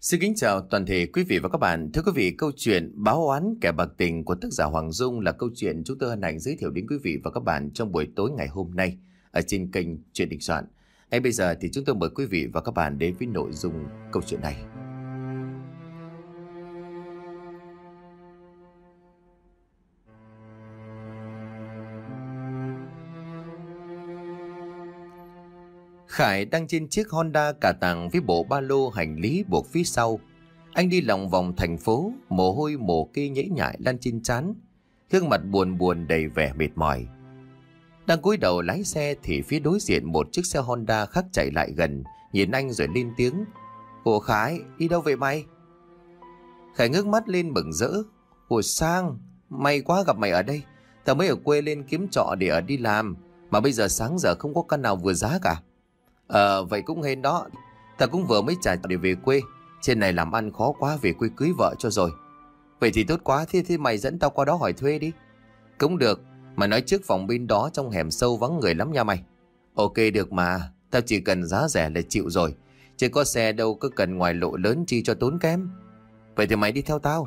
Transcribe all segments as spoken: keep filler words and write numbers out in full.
Xin kính chào toàn thể quý vị và các bạn. Thưa quý vị, câu chuyện Báo oán kẻ bạc tình của tác giả Hoàng Dung là câu chuyện chúng tôi hân hạnh giới thiệu đến quý vị và các bạn trong buổi tối ngày hôm nay ở trên kênh Chuyện Đình Soạn. Ngay bây giờ thì chúng tôi mời quý vị và các bạn đến với nội dung câu chuyện này. Khải đang trên chiếc Honda cà tàng với bộ ba lô hành lý buộc phía sau. Anh đi lòng vòng thành phố, mồ hôi mồ kê nhễ nhại lan trên trán, gương mặt buồn buồn đầy vẻ mệt mỏi. Đang cúi đầu lái xe thì phía đối diện một chiếc xe Honda khác chạy lại gần, nhìn anh rồi lên tiếng: "Ủa Khải, đi đâu vậy mày?" Khải ngước mắt lên mừng rỡ: "Ủa Sang, may quá gặp mày ở đây. Tao mới ở quê lên kiếm trọ để ở đi làm, mà bây giờ sáng giờ không có căn nào vừa giá cả." Ờ vậy cũng hên đó. Tao cũng vừa mới trả để về quê. Trên này làm ăn khó quá, về quê cưới vợ cho rồi. Vậy thì tốt quá. Thế, thế mày dẫn tao qua đó hỏi thuê đi. Cũng được. Mà nói trước phòng bên đó trong hẻm sâu vắng người lắm nha mày. Ok được mà. Tao chỉ cần giá rẻ là chịu rồi. Chứ có xe đâu có cần ngoài lộ lớn chi cho tốn kém. Vậy thì mày đi theo tao.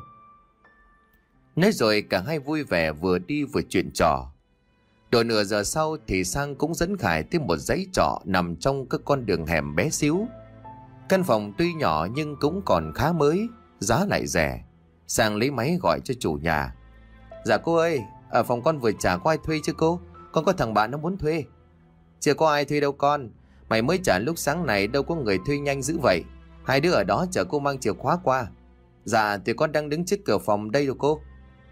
Nói rồi cả hai vui vẻ vừa đi vừa chuyện trò. Độ nửa giờ sau thì Sang cũng dẫn Khải tới một dãy trọ nằm trong các con đường hẻm bé xíu. Căn phòng tuy nhỏ nhưng cũng còn khá mới, giá lại rẻ. Sang lấy máy gọi cho chủ nhà: "Dạ cô ơi, ở phòng con vừa trả có ai thuê chứ cô? Con có thằng bạn nó muốn thuê." "Chưa có ai thuê đâu con. Mày mới trả lúc sáng này đâu có người thuê nhanh dữ vậy. Hai đứa ở đó chờ cô mang chìa khóa qua." "Dạ thì con đang đứng trước cửa phòng đây rồi cô."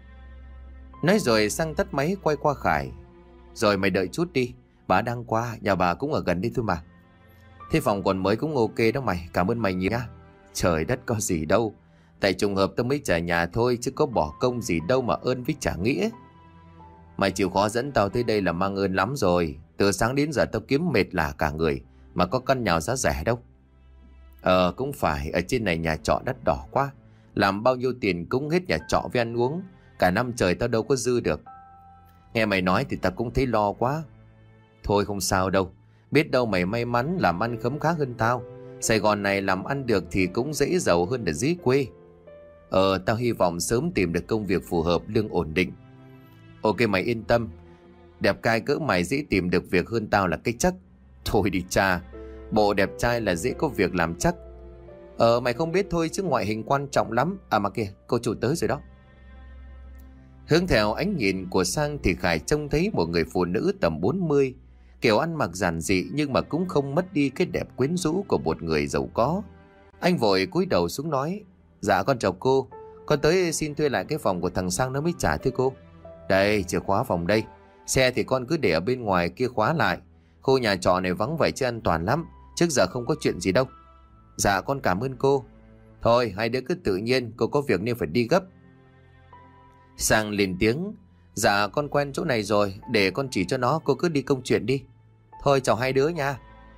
Nói rồi Sang tắt máy quay qua Khải: "Rồi mày đợi chút đi, bà đang qua, nhà bà cũng ở gần đây thôi mà." "Thế phòng còn mới cũng ok đó mày, cảm ơn mày nhiều nha." "Trời đất có gì đâu, tại trùng hợp tao mới trả nhà thôi chứ có bỏ công gì đâu mà ơn với trả nghĩa. Mày chịu khó dẫn tao tới đây là mang ơn lắm rồi. Từ sáng đến giờ tao kiếm mệt lả cả người, mà có căn nhà giá rẻ đâu." "Ờ cũng phải, ở trên này nhà trọ đắt đỏ quá. Làm bao nhiêu tiền cũng hết nhà trọ với ăn uống, cả năm trời tao đâu có dư được." "Nghe mày nói thì tao cũng thấy lo quá." "Thôi không sao đâu, biết đâu mày may mắn làm ăn khấm khá hơn tao. Sài Gòn này làm ăn được thì cũng dễ giàu hơn ở dưới quê." Ờ tao hy vọng sớm tìm được công việc phù hợp, lương ổn định." "Ok mày yên tâm, đẹp trai cỡ mày dễ tìm được việc hơn tao là cái chắc." "Thôi đi cha, bộ đẹp trai là dễ có việc làm chắc." "Ờ mày không biết thôi chứ ngoại hình quan trọng lắm. À mà kìa, cô chủ tới rồi đó." Hướng theo ánh nhìn của Sang thì Khải trông thấy một người phụ nữ tầm bốn mươi, kiểu ăn mặc giản dị nhưng mà cũng không mất đi cái đẹp quyến rũ của một người giàu có. Anh vội cúi đầu xuống nói: "Dạ con chào cô, con tới xin thuê lại cái phòng của thằng Sang nó mới trả thưa cô." "Đây, chìa khóa phòng đây. Xe thì con cứ để ở bên ngoài kia khóa lại. Khu nhà trọ này vắng vẻ chứ an toàn lắm, trước giờ không có chuyện gì đâu." "Dạ con cảm ơn cô." "Thôi hai đứa cứ tự nhiên, cô có việc nên phải đi gấp." Sang lên tiếng: "Dạ con quen chỗ này rồi, để con chỉ cho nó, cô cứ đi công chuyện đi." "Thôi chào hai đứa nha."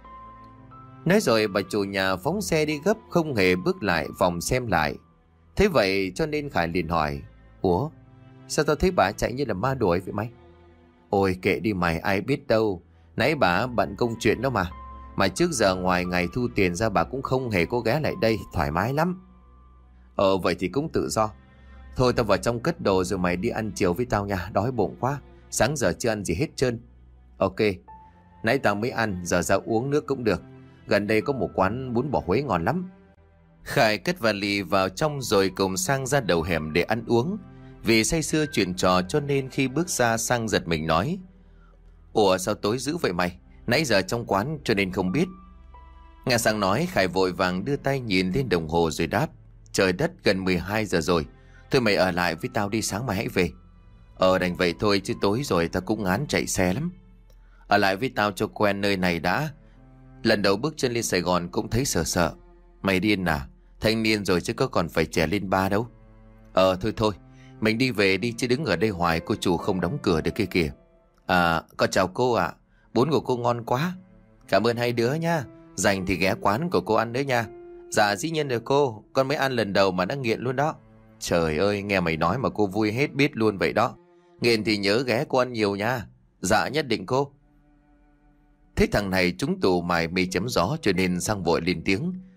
Nói rồi bà chủ nhà phóng xe đi gấp, không hề bước lại vòng xem lại. Thế vậy cho nên Khải liền hỏi: "Ủa sao tao thấy bà chạy như là ma đuổi vậy mày?" "Ôi kệ đi mày, ai biết đâu. Nãy bà bận công chuyện đó mà. Mà trước giờ ngoài ngày thu tiền ra bà cũng không hề có ghé lại đây, thoải mái lắm." "Ờ vậy thì cũng tự do. Thôi tao vào trong cất đồ rồi mày đi ăn chiều với tao nha, đói bụng quá. Sáng giờ chưa ăn gì hết trơn." "Ok, nãy tao mới ăn, giờ ra uống nước cũng được. Gần đây có một quán bún bò Huế ngon lắm." Khải cất vali vào trong rồi cùng Sang ra đầu hẻm để ăn uống. Vì say sưa chuyện trò cho nên khi bước ra Sang giật mình nói: "Ủa sao tối dữ vậy mày? Nãy giờ trong quán cho nên không biết." Nghe Sang nói, Khải vội vàng đưa tay nhìn lên đồng hồ rồi đáp: "Trời đất, gần mười hai giờ rồi. Thôi mày ở lại với tao đi, sáng mai hãy về." "Ờ đành vậy thôi chứ tối rồi tao cũng ngán chạy xe lắm." "Ở lại với tao cho quen nơi này đã. Lần đầu bước chân lên Sài Gòn cũng thấy sợ sợ." "Mày điên à? Thanh niên rồi chứ có còn phải trẻ lên ba đâu." "Ờ thôi thôi, mình đi về đi chứ đứng ở đây hoài cô chủ không đóng cửa được kia kìa." "À con chào cô ạ. Bún của cô ngon quá." "Cảm ơn hai đứa nha. Dành thì ghé quán của cô ăn nữa nha." "Dạ dĩ nhiên rồi cô, con mới ăn lần đầu mà đã nghiện luôn đó." "Trời ơi, nghe mày nói mà cô vui hết biết luôn vậy đó. Nghiện thì nhớ ghé cô ăn nhiều nha." "Dạ nhất định cô." Thế thằng này trúng tù mải mê chấm gió cho nên Sang vội lên tiếng: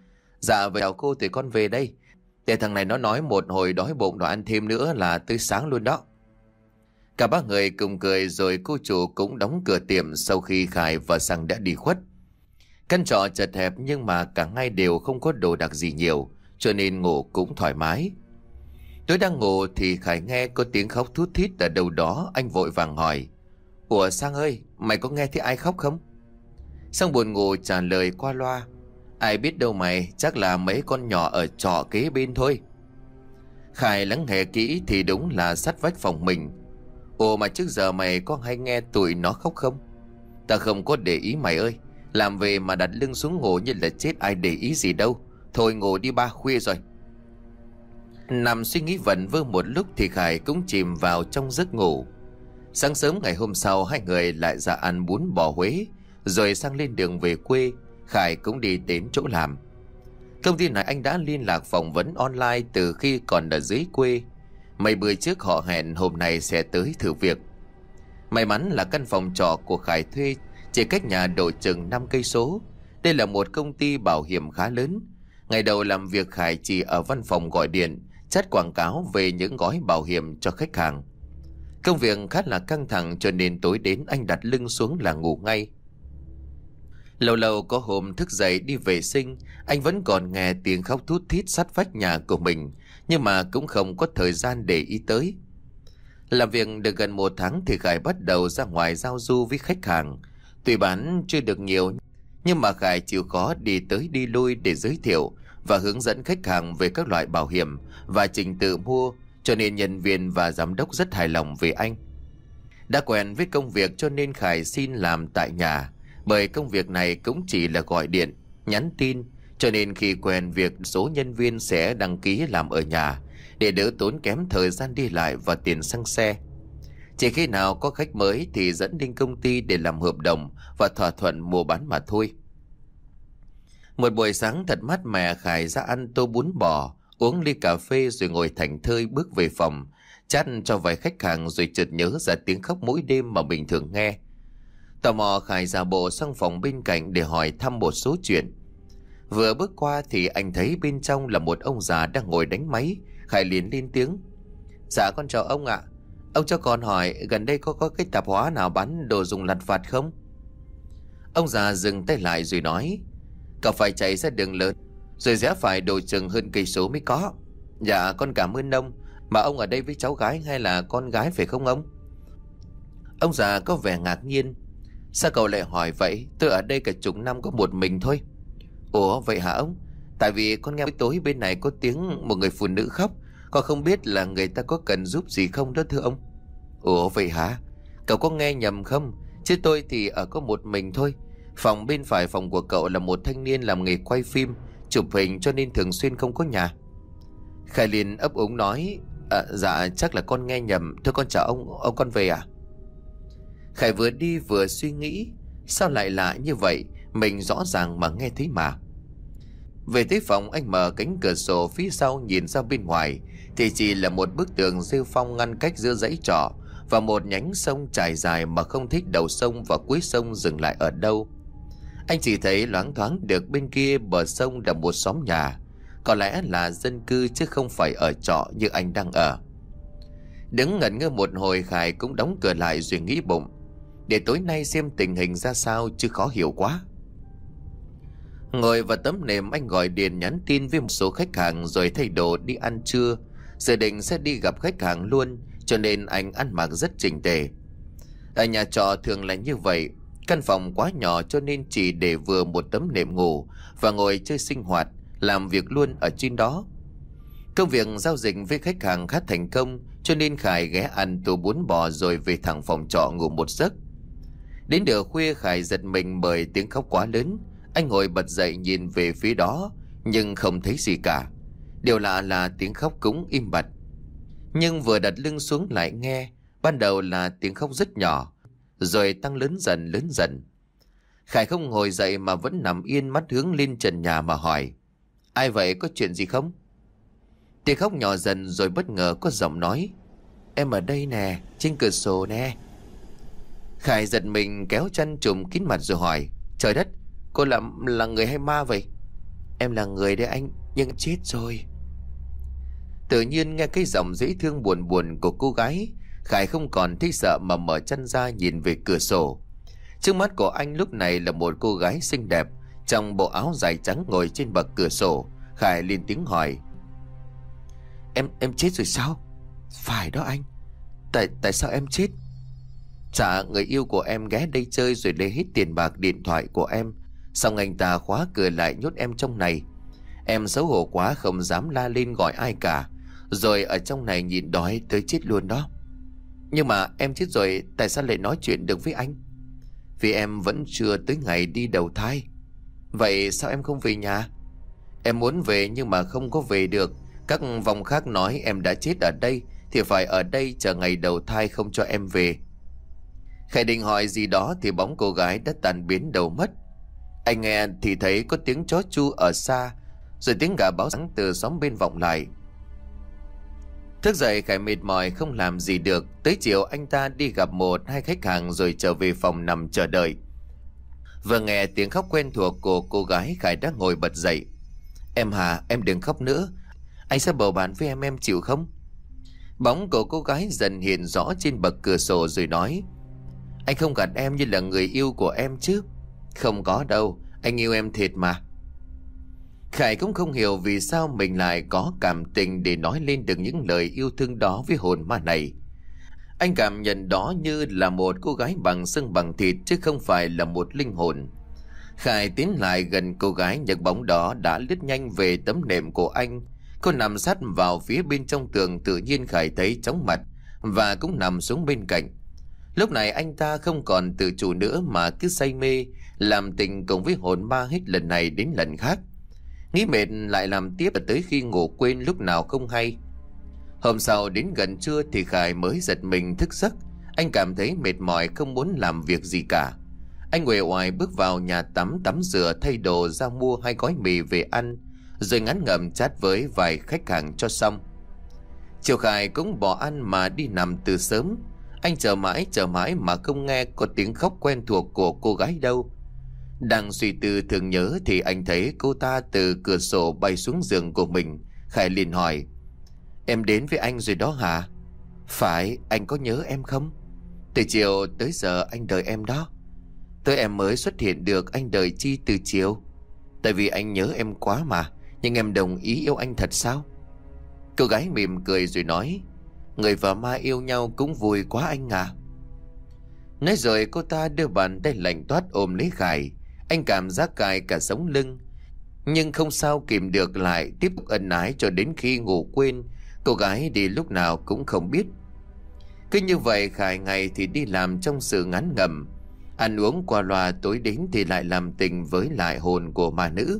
Dạ vậy chào cô, thì con về đây. Để thằng này nó nói một hồi đói bụng đòi ăn thêm nữa là tới sáng luôn đó. Cả ba người cùng cười rồi cô chủ cũng đóng cửa tiệm sau khi Khải và Sang đã đi khuất. Căn trọ chật hẹp nhưng mà cả hai đều không có đồ đạc gì nhiều, cho nên ngủ cũng thoải mái. Tôi đang ngủ thì Khải nghe có tiếng khóc thút thít ở đâu đó. Anh vội vàng hỏi: Ủa Sang ơi, mày có nghe thấy ai khóc không? Sang buồn ngủ trả lời qua loa: Ai biết đâu mày, chắc là mấy con nhỏ ở trọ kế bên thôi. Khải lắng nghe kỹ thì đúng là sát vách phòng mình. Ồ mà trước giờ mày có hay nghe tụi nó khóc không? Ta không có để ý mày ơi. Làm về mà đặt lưng xuống ngủ như là chết, ai để ý gì đâu. Thôi ngủ đi ba, khuya rồi. Nằm suy nghĩ vẩn vơ một lúc thì Khải cũng chìm vào trong giấc ngủ. Sáng sớm ngày hôm sau hai người lại ra ăn bún bò Huế, rồi sang lên đường về quê. Khải cũng đi đến chỗ làm. Công ty này anh đã liên lạc phỏng vấn online từ khi còn ở dưới quê. Mấy bữa trước họ hẹn hôm nay sẽ tới thử việc. May mắn là căn phòng trọ của Khải thuê chỉ cách nhà độ chừng năm cây số. Đây là một công ty bảo hiểm khá lớn. Ngày đầu làm việc Khải chỉ ở văn phòng gọi điện, chát quảng cáo về những gói bảo hiểm cho khách hàng. Công việc khá là căng thẳng cho nên tối đến anh đặt lưng xuống là ngủ ngay. Lâu lâu có hôm thức dậy đi vệ sinh, anh vẫn còn nghe tiếng khóc thút thít sát vách nhà của mình, nhưng mà cũng không có thời gian để ý tới. Làm việc được gần một tháng thì Khải bắt đầu ra ngoài giao du với khách hàng. Tuy bán chưa được nhiều, nhưng mà Khải chịu khó đi tới đi lui để giới thiệu và hướng dẫn khách hàng về các loại bảo hiểm và trình tự mua, cho nên nhân viên và giám đốc rất hài lòng về anh. Đã quen với công việc cho nên Khải xin làm tại nhà, bởi công việc này cũng chỉ là gọi điện, nhắn tin, cho nên khi quen việc số nhân viên sẽ đăng ký làm ở nhà để đỡ tốn kém thời gian đi lại và tiền xăng xe. Chỉ khi nào có khách mới thì dẫn đến công ty để làm hợp đồng và thỏa thuận mua bán mà thôi. Một buổi sáng thật mát mẻ, Khải ra ăn tô bún bò, uống ly cà phê rồi ngồi thảnh thơi bước về phòng, chat cho vài khách hàng rồi chợt nhớ ra tiếng khóc mỗi đêm mà mình thường nghe. Tò mò Khải giả bộ sang phòng bên cạnh để hỏi thăm một số chuyện. Vừa bước qua thì anh thấy bên trong là một ông già đang ngồi đánh máy. Khải liền lên tiếng: Dạ con chào ông ạ. Ông cho con hỏi gần đây có có cái tạp hóa nào bán đồ dùng lặt vặt không? Ông già dừng tay lại rồi nói: Cậu phải chạy ra đường lớn rồi rẽ phải độ chừng hơn cây số mới có. Dạ con cảm ơn ông. Mà ông ở đây với cháu gái hay là con gái phải không ông? Ông già có vẻ ngạc nhiên: Sao cậu lại hỏi vậy? Tôi ở đây cả chục năm có một mình thôi. Ủa vậy hả ông? Tại vì con nghe tối bên này có tiếng một người phụ nữ khóc. Con không biết là người ta có cần giúp gì không đó thưa ông. Ủa vậy hả? Cậu có nghe nhầm không? Chứ tôi thì ở có một mình thôi. Phòng bên phải phòng của cậu là một thanh niên làm nghề quay phim, chụp hình cho nên thường xuyên không có nhà. Khải liền ấp úng nói: à, Dạ chắc là con nghe nhầm. Thôi con chào ông, ông con về à? Khải vừa đi vừa suy nghĩ, sao lại lạ như vậy, mình rõ ràng mà nghe thấy mà. Về tới phòng, anh mở cánh cửa sổ phía sau nhìn ra bên ngoài thì chỉ là một bức tường rêu phong ngăn cách giữa dãy trọ và một nhánh sông trải dài mà không thích đầu sông và cuối sông dừng lại ở đâu. Anh chỉ thấy loáng thoáng được bên kia bờ sông là một xóm nhà, có lẽ là dân cư chứ không phải ở trọ như anh đang ở. Đứng ngẩn ngơ một hồi, Khải cũng đóng cửa lại rồi nghĩ bụng: để tối nay xem tình hình ra sao chứ khó hiểu quá. Ngồi vào tấm nệm, anh gọi điện nhắn tin với một số khách hàng rồi thay đồ đi ăn trưa. Dự định sẽ đi gặp khách hàng luôn, cho nên anh ăn mặc rất chỉnh tề. Ở nhà trọ thường là như vậy, căn phòng quá nhỏ cho nên chỉ để vừa một tấm nệm ngủ và ngồi chơi sinh hoạt, làm việc luôn ở trên đó. Công việc giao dịch với khách hàng khá thành công, cho nên Khải ghé ăn tô bún bò rồi về thẳng phòng trọ ngủ một giấc. Đến nửa khuya, Khải giật mình bởi tiếng khóc quá lớn. Anh ngồi bật dậy nhìn về phía đó nhưng không thấy gì cả. Điều lạ là tiếng khóc cũng im bặt. Nhưng vừa đặt lưng xuống lại nghe, ban đầu là tiếng khóc rất nhỏ, rồi tăng lớn dần lớn dần. Khải không ngồi dậy mà vẫn nằm yên, mắt hướng lên trần nhà mà hỏi: Ai vậy, có chuyện gì không? Tiếng khóc nhỏ dần rồi bất ngờ có giọng nói: Em ở đây nè, trên cửa sổ nè. Khải giật mình kéo chăn trùm kín mặt rồi hỏi: Trời đất, cô là, là người hay ma vậy? Em là người đấy anh, nhưng chết rồi. Tự nhiên nghe cái giọng dễ thương buồn buồn của cô gái, Khải không còn thấy sợ mà mở chân ra nhìn về cửa sổ. Trước mắt của anh lúc này là một cô gái xinh đẹp trong bộ áo dài trắng ngồi trên bậc cửa sổ. Khải lên tiếng hỏi: Em em chết rồi sao? Phải đó anh. Tại tại sao em chết? Dạ, người yêu của em ghé đây chơi rồi lấy hết tiền bạc điện thoại của em, xong anh ta khóa cửa lại nhốt em trong này. Em xấu hổ quá không dám la lên gọi ai cả, rồi ở trong này nhịn đói tới chết luôn đó. Nhưng mà em chết rồi tại sao lại nói chuyện được với anh? Vì em vẫn chưa tới ngày đi đầu thai. Vậy sao em không về nhà? Em muốn về nhưng mà không có về được. Các vong khác nói em đã chết ở đây thì phải ở đây chờ ngày đầu thai không cho em về. Khải định hỏi gì đó thì bóng cô gái đã tan biến đâu mất. Anh nghe thì thấy có tiếng chó chu ở xa, rồi tiếng gà báo sáng từ xóm bên vọng lại. Thức dậy Khải mệt mỏi không làm gì được. Tới chiều anh ta đi gặp một hai khách hàng rồi trở về phòng nằm chờ đợi. Vừa nghe tiếng khóc quen thuộc của cô gái, Khải đã ngồi bật dậy. Em Hà, em đừng khóc nữa, anh sẽ bầu bạn với em, em chịu không? Bóng của cô gái dần hiện rõ trên bậc cửa sổ rồi nói: Anh không gạt em như là người yêu của em chứ? Không có đâu, anh yêu em thiệt mà. Khải cũng không hiểu vì sao mình lại có cảm tình để nói lên được những lời yêu thương đó với hồn ma này. Anh cảm nhận đó như là một cô gái bằng xương bằng thịt chứ không phải là một linh hồn. Khải tiến lại gần cô gái, nhấc bóng đó đã lướt nhanh về tấm nệm của anh. Cô nằm sát vào phía bên trong tường, tự nhiên Khải thấy chóng mặt và cũng nằm xuống bên cạnh. Lúc này anh ta không còn tự chủ nữa mà cứ say mê làm tình cùng với hồn ma hết lần này đến lần khác. Nghĩ mệt lại làm tiếp tới khi ngủ quên lúc nào không hay. Hôm sau đến gần trưa thì Khải mới giật mình thức giấc. Anh cảm thấy mệt mỏi không muốn làm việc gì cả. Anh uể oải bước vào nhà tắm, tắm rửa thay đồ ra mua hai gói mì về ăn, rồi ngắn ngẩm chat với vài khách hàng cho xong. Chiều Khải cũng bỏ ăn mà đi nằm từ sớm. Anh chờ mãi chờ mãi mà không nghe có tiếng khóc quen thuộc của cô gái đâu. Đang suy tư thường nhớ thì anh thấy cô ta từ cửa sổ bay xuống giường của mình. Khải liền hỏi: Em đến với anh rồi đó hả? Phải, anh có nhớ em không? Từ chiều tới giờ anh đợi em đó. Tới em mới xuất hiện được, anh đợi chi từ chiều? Tại vì anh nhớ em quá mà. Nhưng em đồng ý yêu anh thật sao? Cô gái mỉm cười rồi nói: Người và ma yêu nhau cũng vui quá anh à. Nói rồi cô ta đưa bàn tay lạnh toát ôm lấy Khải. Anh cảm giác cài cả sống lưng, nhưng không sao kìm được, lại tiếp tục ân ái cho đến khi ngủ quên. Cô gái đi lúc nào cũng không biết. Cứ như vậy Khải ngày thì đi làm trong sự ngán ngẩm, ăn uống qua loa, tối đến thì lại làm tình với lại hồn của ma nữ.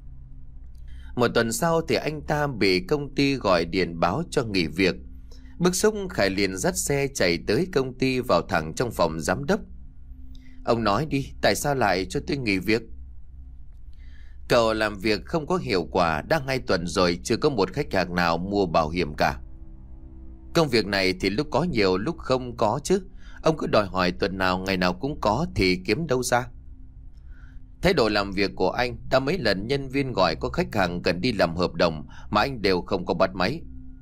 Một tuần sau thì anh ta bị công ty gọi điện báo cho nghỉ việc. Bức xúc, Khải liền dắt xe chạy tới công ty, vào thẳng trong phòng giám đốc. Ông nói đi, tại sao lại cho tôi nghỉ việc? Cậu làm việc không có hiệu quả, đã hai tuần rồi chưa có một khách hàng nào mua bảo hiểm cả. Công việc này thì lúc có nhiều lúc không có chứ. Ông cứ đòi hỏi tuần nào ngày nào cũng có thì kiếm đâu ra. Thái độ làm việc của anh, đã mấy lần nhân viên gọi có khách hàng cần đi làm hợp đồng mà anh đều không có bắt máy.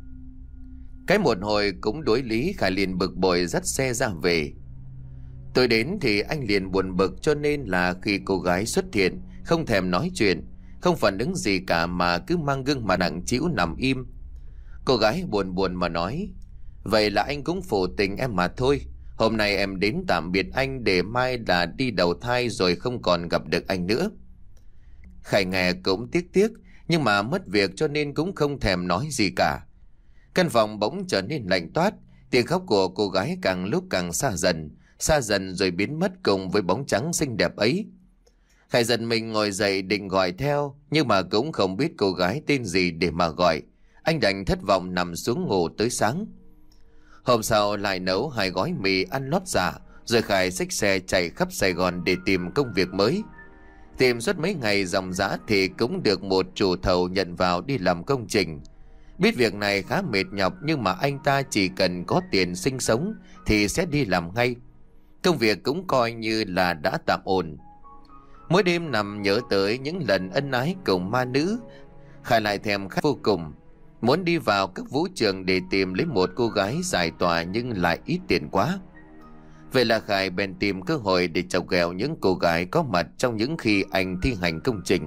Cái một hồi cũng đối lý, Khải liền bực bội dắt xe ra về. Tôi đến thì anh liền buồn bực, cho nên là khi cô gái xuất hiện không thèm nói chuyện, không phản ứng gì cả mà cứ mang gương mặt nặng trĩu nằm im. Cô gái buồn buồn mà nói: Vậy là anh cũng phụ tình em mà thôi. Hôm nay em đến tạm biệt anh để mai là đi đầu thai rồi không còn gặp được anh nữa. Khải nghe cũng tiếc tiếc, nhưng mà mất việc cho nên cũng không thèm nói gì cả. Căn phòng bỗng trở nên lạnh toát. Tiếng khóc của cô gái càng lúc càng xa dần, xa dần rồi biến mất cùng với bóng trắng xinh đẹp ấy. Khải giật mình ngồi dậy định gọi theo, nhưng mà cũng không biết cô gái tên gì để mà gọi. Anh đành thất vọng nằm xuống ngủ tới sáng. Hôm sau lại nấu hai gói mì ăn lót dạ, rồi Khải xách xe chạy khắp Sài Gòn để tìm công việc mới. Tìm suốt mấy ngày dòng dã thì cũng được một chủ thầu nhận vào đi làm công trình. Biết việc này khá mệt nhọc, nhưng mà anh ta chỉ cần có tiền sinh sống thì sẽ đi làm ngay. Công việc cũng coi như là đã tạm ổn. Mỗi đêm nằm nhớ tới những lần ân ái cùng ma nữ, Khải lại thèm khát vô cùng, muốn đi vào các vũ trường để tìm lấy một cô gái giải tỏa, nhưng lại ít tiền quá. Vậy là Khải bèn tìm cơ hội để chọc ghẹo những cô gái có mặt trong những khi anh thi hành công trình.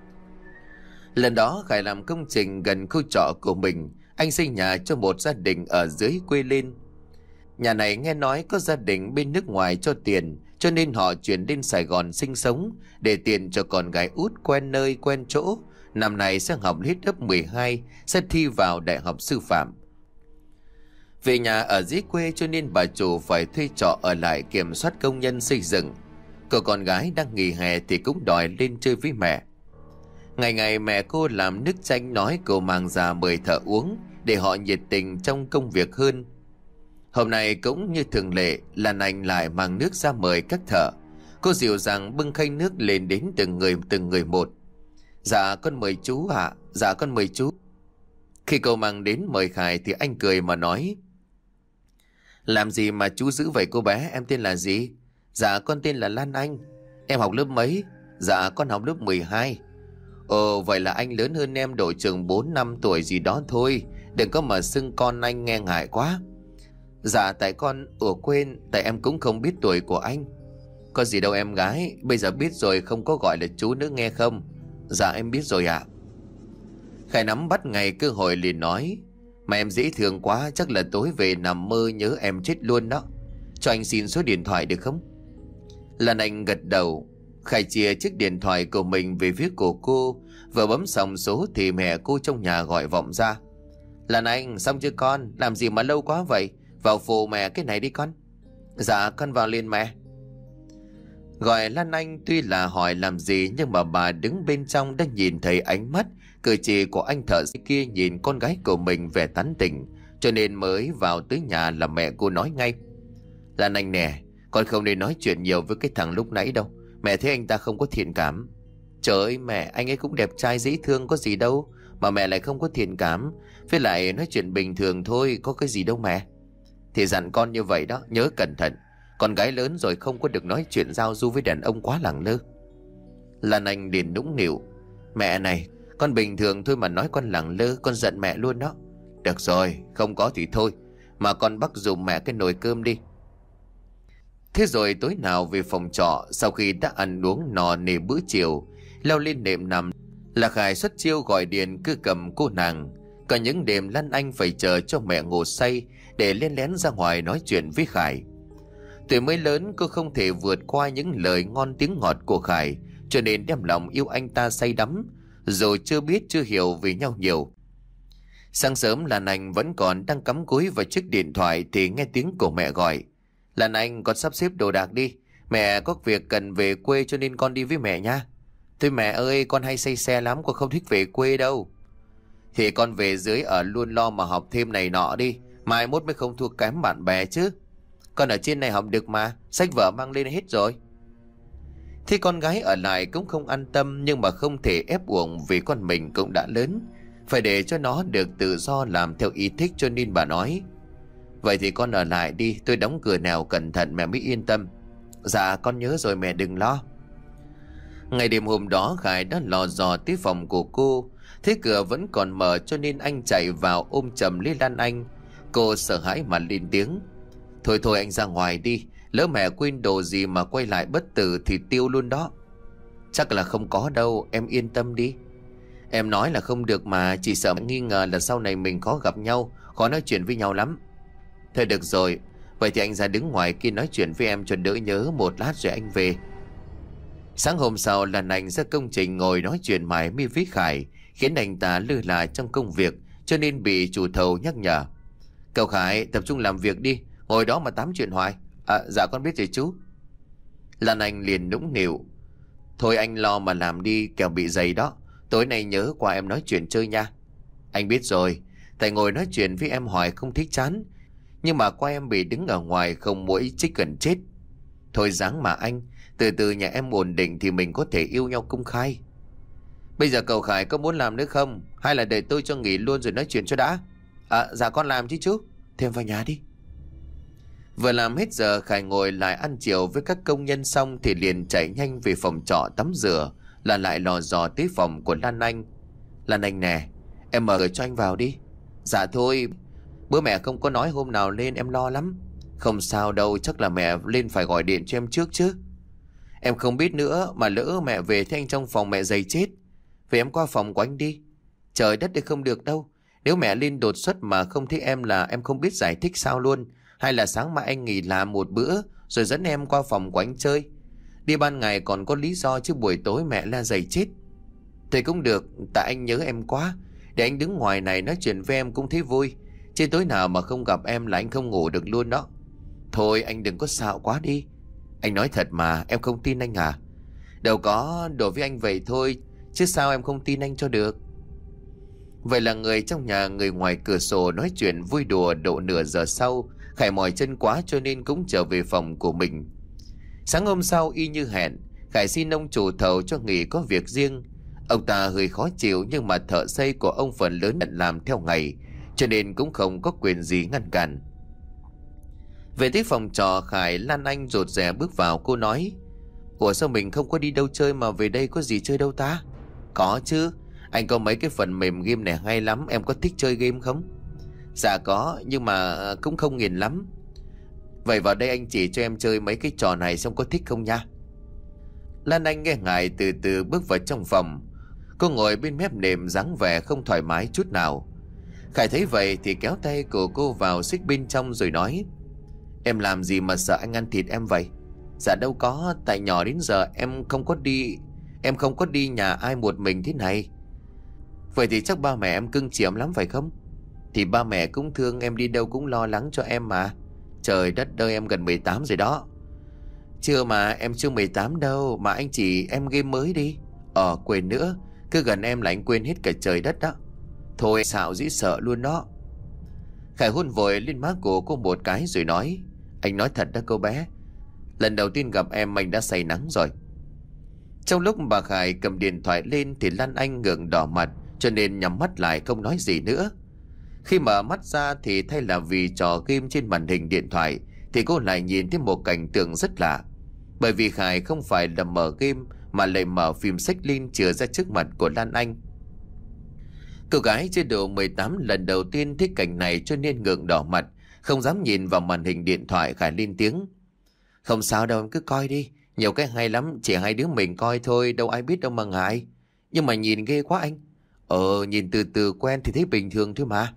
Lần đó Khải làm công trình gần khu trọ của mình. Anh xây nhà cho một gia đình ở dưới quê lên. Nhà này nghe nói có gia đình bên nước ngoài cho tiền, cho nên họ chuyển lên Sài Gòn sinh sống, để tiền cho con gái út quen nơi quen chỗ. Năm nay sẽ học hết lớp mười hai, sẽ thi vào đại học sư phạm. Về nhà ở dưới quê cho nên bà chủ phải thuê trọ ở lại kiểm soát công nhân xây dựng. Cậu con gái đang nghỉ hè thì cũng đòi lên chơi với mẹ. Ngày ngày mẹ cô làm nước chanh, nói cô mang ra mời thợ uống để họ nhiệt tình trong công việc hơn. Hôm nay cũng như thường lệ, Lan Anh lại mang nước ra mời các thợ. Cô dịu dàng bưng khay nước lên đến từng người từng người một. Dạ con mời chú ạ, à? Dạ con mời chú. Khi cô mang đến mời Khải thì anh cười mà nói: Làm gì mà chú giữ vậy cô bé, em tên là gì? Dạ con tên là Lan Anh. Em học lớp mấy? Dạ con học lớp mười hai. Ồ, vậy là anh lớn hơn em độ chừng bốn năm tuổi gì đó thôi. Đừng có mà xưng con anh nghe ngại quá. Dạ tại con ủa quên, tại em cũng không biết tuổi của anh. Có gì đâu em gái, bây giờ biết rồi, không có gọi là chú nữa nghe không? Dạ em biết rồi ạ. À. Khải nắm bắt ngay cơ hội liền nói: Mà em dễ thương quá, chắc là tối về nằm mơ nhớ em chết luôn đó. Cho anh xin số điện thoại được không? Lan Anh gật đầu. Khải chia chiếc điện thoại của mình về phía của cô. Vừa bấm xong số thì mẹ cô trong nhà gọi vọng ra: Lan Anh, xong chưa con? Làm gì mà lâu quá vậy? Vào phụ mẹ cái này đi con. Dạ con vào liền mẹ. Gọi Lan Anh tuy là hỏi làm gì, nhưng mà bà đứng bên trong đã nhìn thấy ánh mắt, cử chỉ của anh thợ xây kia nhìn con gái của mình vẻ tán tỉnh, cho nên mới vào tới nhà là mẹ cô nói ngay: Lan Anh nè, con không nên nói chuyện nhiều với cái thằng lúc nãy đâu. Mẹ thấy anh ta không có thiện cảm. Trời ơi mẹ, anh ấy cũng đẹp trai dễ thương có gì đâu, mà mẹ lại không có thiện cảm. Với lại nói chuyện bình thường thôi, có cái gì đâu mẹ. Thì dặn con như vậy đó, nhớ cẩn thận. Con gái lớn rồi không có được nói chuyện giao du với đàn ông quá lẳng lơ. Lan Anh liền nũng nịu: Mẹ này, con bình thường thôi mà nói con lẳng lơ, con giận mẹ luôn đó. Được rồi, không có thì thôi, mà con bắt giùm mẹ cái nồi cơm đi. Thế rồi tối nào về phòng trọ, sau khi đã ăn uống no nê bữa chiều, leo lên nệm nằm là Khải xuất chiêu gọi điện cứ cầm cô nàng. Có những đêm Lan Anh phải chờ cho mẹ ngủ say để lên lén ra ngoài nói chuyện với Khải. Tuổi mới lớn, cô không thể vượt qua những lời ngon tiếng ngọt của Khải, cho nên đem lòng yêu anh ta say đắm, dù chưa biết chưa hiểu về nhau nhiều. Sáng sớm Lan Anh vẫn còn đang cắm cúi vào chiếc điện thoại thì nghe tiếng của mẹ gọi: Lan Anh, con sắp xếp đồ đạc đi, mẹ có việc cần về quê cho nên con đi với mẹ nha. Thôi mẹ ơi, con hay say xe lắm, con không thích về quê đâu. Thì con về dưới ở luôn, lo mà học thêm này nọ đi, mai mốt mới không thua kém bạn bè chứ. Con ở trên này học được mà, sách vở mang lên hết rồi. Thế con gái ở lại cũng không an tâm, nhưng mà không thể ép buộc vì con mình cũng đã lớn, phải để cho nó được tự do làm theo ý thích, cho nên bà nói: Vậy thì con ở lại đi, tôi đóng cửa nào cẩn thận mẹ mới yên tâm. Dạ con nhớ rồi mẹ đừng lo. Ngày đêm hôm đó Khải đã lò dò tới phòng của cô, thấy cửa vẫn còn mở cho nên anh chạy vào ôm chầm lấy Lan Anh. Cô sợ hãi mà lên tiếng: Thôi thôi anh ra ngoài đi, lỡ mẹ quên đồ gì mà quay lại bất tử thì tiêu luôn đó. Chắc là không có đâu, em yên tâm đi. Em nói là không được mà, chỉ sợ nghi ngờ là sau này mình khó gặp nhau, khó nói chuyện với nhau lắm. Thôi được rồi, vậy thì anh ra đứng ngoài kia nói chuyện với em cho đỡ nhớ, một lát rồi anh về. Sáng hôm sau Lan Anh ra công trình ngồi nói chuyện mải mi với Khải, khiến anh ta lơ là trong công việc, cho nên bị chủ thầu nhắc nhở: Cậu Khải, tập trung làm việc đi, ngồi đó mà tám chuyện hoài. À, dạ con biết rồi chú. Lan Anh liền nũng nịu: Thôi anh lo mà làm đi, kẻo bị dày đó. Tối nay nhớ qua em nói chuyện chơi nha. Anh biết rồi, tại ngồi nói chuyện với em hoài không thích chán, nhưng mà qua em bị đứng ở ngoài không mũi chích gần chết. Thôi dáng mà anh, từ từ nhà em ổn định thì mình có thể yêu nhau công khai. Bây giờ cậu Khải có muốn làm nữa không, hay là để tôi cho nghỉ luôn rồi nói chuyện cho đã? À, dạ con làm chứ chú. Thêm vào nhà đi. Vừa làm hết giờ, Khải ngồi lại ăn chiều với các công nhân xong thì liền chạy nhanh về phòng trọ tắm rửa, là lại lò dò tới phòng của Lan Anh. Lan Anh nè, em mở cửa cho anh vào đi. Dạ thôi, bữa mẹ không có nói hôm nào lên em lo lắm. Không sao đâu, chắc là mẹ lên phải gọi điện cho em trước chứ. Em không biết nữa, mà lỡ mẹ về thì anh trong phòng mẹ dày chết. Vậy em qua phòng của anh đi. Trời đất thì không được đâu. Nếu mẹ lên đột xuất mà không thấy em là em không biết giải thích sao luôn. Hay là sáng mai anh nghỉ làm một bữa rồi dẫn em qua phòng của anh chơi. Đi ban ngày còn có lý do chứ buổi tối mẹ la dày chết. Thì cũng được, tại anh nhớ em quá. Để anh đứng ngoài này nói chuyện với em cũng thấy vui. Chứ tối nào mà không gặp em là anh không ngủ được luôn đó. Thôi anh đừng có xạo quá đi. Anh nói thật mà, em không tin anh à? Đâu có, đổ với anh vậy thôi, chứ sao em không tin anh cho được. Vậy là người trong nhà người ngoài cửa sổ nói chuyện vui đùa độ nửa giờ sau. Khải mỏi chân quá cho nên cũng trở về phòng của mình. Sáng hôm sau y như hẹn, Khải xin ông chủ thầu cho nghỉ có việc riêng. Ông ta hơi khó chịu nhưng mà thợ xây của ông phần lớn nhận làm theo ngày, cho nên cũng không có quyền gì ngăn cản. Về tới phòng trọ, Khải Lan Anh rụt rè bước vào. Cô nói: Ủa sao mình không có đi đâu chơi mà về đây có gì chơi đâu ta? Có chứ, anh có mấy cái phần mềm game này hay lắm. Em có thích chơi game không? Dạ có, nhưng mà cũng không nghiền lắm. Vậy vào đây anh chỉ cho em chơi mấy cái trò này xem có thích không nha. Lan Anh nghe ngại từ từ bước vào trong phòng. Cô ngồi bên mép nệm dáng vẻ không thoải mái chút nào. Khải thấy vậy thì kéo tay của cô vào xích bên trong rồi nói: Em làm gì mà sợ anh ăn thịt em vậy? Dạ đâu có, tại nhỏ đến giờ em không có đi Em không có đi nhà ai một mình thế này. Vậy thì chắc ba mẹ em cưng chiều lắm phải không? Thì ba mẹ cũng thương em, đi đâu cũng lo lắng cho em mà. Trời đất ơi, em gần mười tám rồi đó. Chưa mà, em chưa mười tám đâu. Mà anh chỉ em game mới đi. Ờ quên nữa, cứ gần em là anh quên hết cả trời đất đó. Thôi xạo dĩ sợ luôn đó. Khải hôn vội lên má của cô một cái rồi nói: Anh nói thật đó cô bé, lần đầu tiên gặp em anh đã say nắng rồi. Trong lúc bà Khải cầm điện thoại lên thì Lan Anh ngượng đỏ mặt, cho nên nhắm mắt lại không nói gì nữa. Khi mở mắt ra thì thay là vì trò game trên màn hình điện thoại thì cô lại nhìn thấy một cảnh tượng rất lạ. Bởi vì Khải không phải là mở game mà lại mở phim sách lên chừa ra trước mặt của Lan Anh. Cô gái chưa đủ mười tám lần đầu tiên thấy cảnh này cho nên ngượng đỏ mặt, không dám nhìn vào màn hình điện thoại. Khải lên tiếng: Không sao đâu, em cứ coi đi, nhiều cái hay lắm, chỉ hai đứa mình coi thôi, đâu ai biết đâu mà ngại. Nhưng mà nhìn ghê quá anh. Ờ, nhìn từ từ quen thì thấy bình thường thôi mà.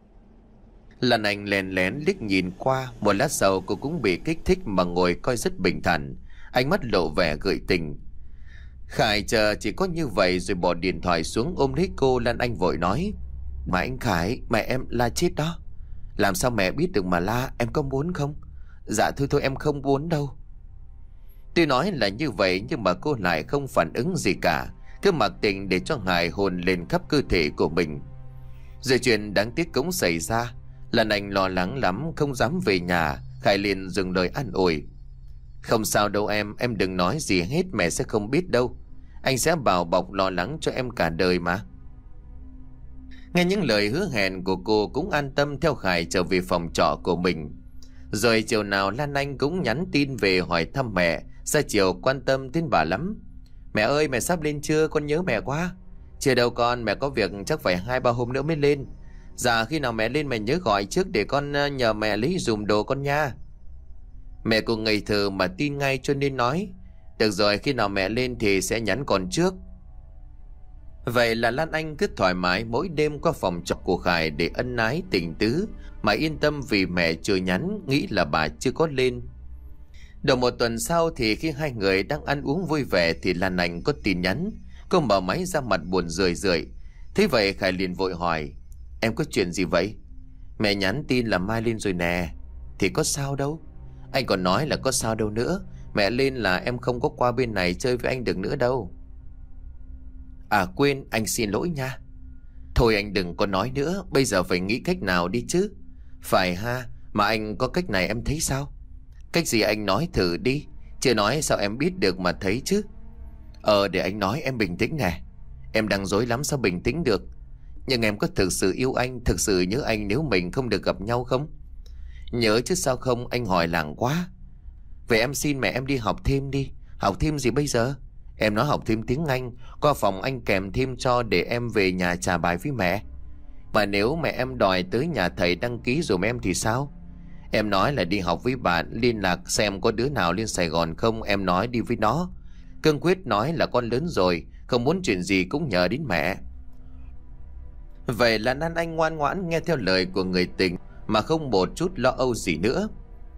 Lan Anh lén lén liếc nhìn qua, một lát sau cô cũng bị kích thích mà ngồi coi rất bình thản, ánh mắt lộ vẻ gợi tình. Khải chờ chỉ có như vậy rồi bỏ điện thoại xuống ôm lấy cô. Lan Anh vội nói: Mà anh Khải, mẹ em la chết đó. Làm sao mẹ biết được mà la, em có muốn không? Dạ thôi thôi, em không muốn đâu. Tuy nói là như vậy nhưng mà cô lại không phản ứng gì cả, cứ mặc tình để cho Khải hôn lên khắp cơ thể của mình. Rồi chuyện đáng tiếc cũng xảy ra. Lan Anh lo lắng lắm không dám về nhà. Khải liền dừng lời an ủi: Không sao đâu em, em đừng nói gì hết, mẹ sẽ không biết đâu. Anh sẽ bảo bọc lo lắng cho em cả đời mà. Nghe những lời hứa hẹn của cô cũng an tâm theo Khải trở về phòng trọ của mình. Rồi chiều nào Lan Anh cũng nhắn tin về hỏi thăm mẹ, ra chiều quan tâm đến bà lắm. Mẹ ơi, mẹ sắp lên chưa, con nhớ mẹ quá. Chưa đâu con, mẹ có việc chắc phải hai ba hôm nữa mới lên. Dạ khi nào mẹ lên mẹ nhớ gọi trước để con nhờ mẹ lấy dùm đồ con nha. Mẹ cô ngây thơ mà tin ngay cho nên nói: Được rồi, khi nào mẹ lên thì sẽ nhắn con trước. Vậy là Lan Anh cứ thoải mái mỗi đêm qua phòng trọ của Khải để ân ái tình tứ, mà yên tâm vì mẹ chưa nhắn, nghĩ là bà chưa có lên. Đầu một tuần sau thì khi hai người đang ăn uống vui vẻ thì Lan Anh có tin nhắn. Cô mở máy ra mặt buồn rười rượi. Thế vậy Khải liền vội hỏi: Em có chuyện gì vậy? Mẹ nhắn tin là mai lên rồi nè. Thì có sao đâu. Anh còn nói là có sao đâu nữa. Mẹ lên là em không có qua bên này chơi với anh được nữa đâu. À quên, anh xin lỗi nha. Thôi anh đừng có nói nữa, bây giờ phải nghĩ cách nào đi chứ. Phải ha, mà anh có cách này em thấy sao? Cách gì anh nói thử đi. Chưa nói sao em biết được mà thấy chứ. Ờ để anh nói, em bình tĩnh nè. Em đang dối lắm sao bình tĩnh được. Nhưng em có thực sự yêu anh, thực sự nhớ anh nếu mình không được gặp nhau không? Nhớ chứ sao không, anh hỏi làng quá. Vậy em xin mẹ em đi học thêm đi. Học thêm gì bây giờ? Em nói học thêm tiếng Anh, qua phòng anh kèm thêm cho để em về nhà trả bài với mẹ. Mà nếu mẹ em đòi tới nhà thầy đăng ký dùm em thì sao? Em nói là đi học với bạn, liên lạc xem có đứa nào lên Sài Gòn không, em nói đi với nó. Cương quyết nói là con lớn rồi, không muốn chuyện gì cũng nhờ đến mẹ. Vậy là Lan Anh ngoan ngoãn nghe theo lời của người tình mà không một chút lo âu gì nữa.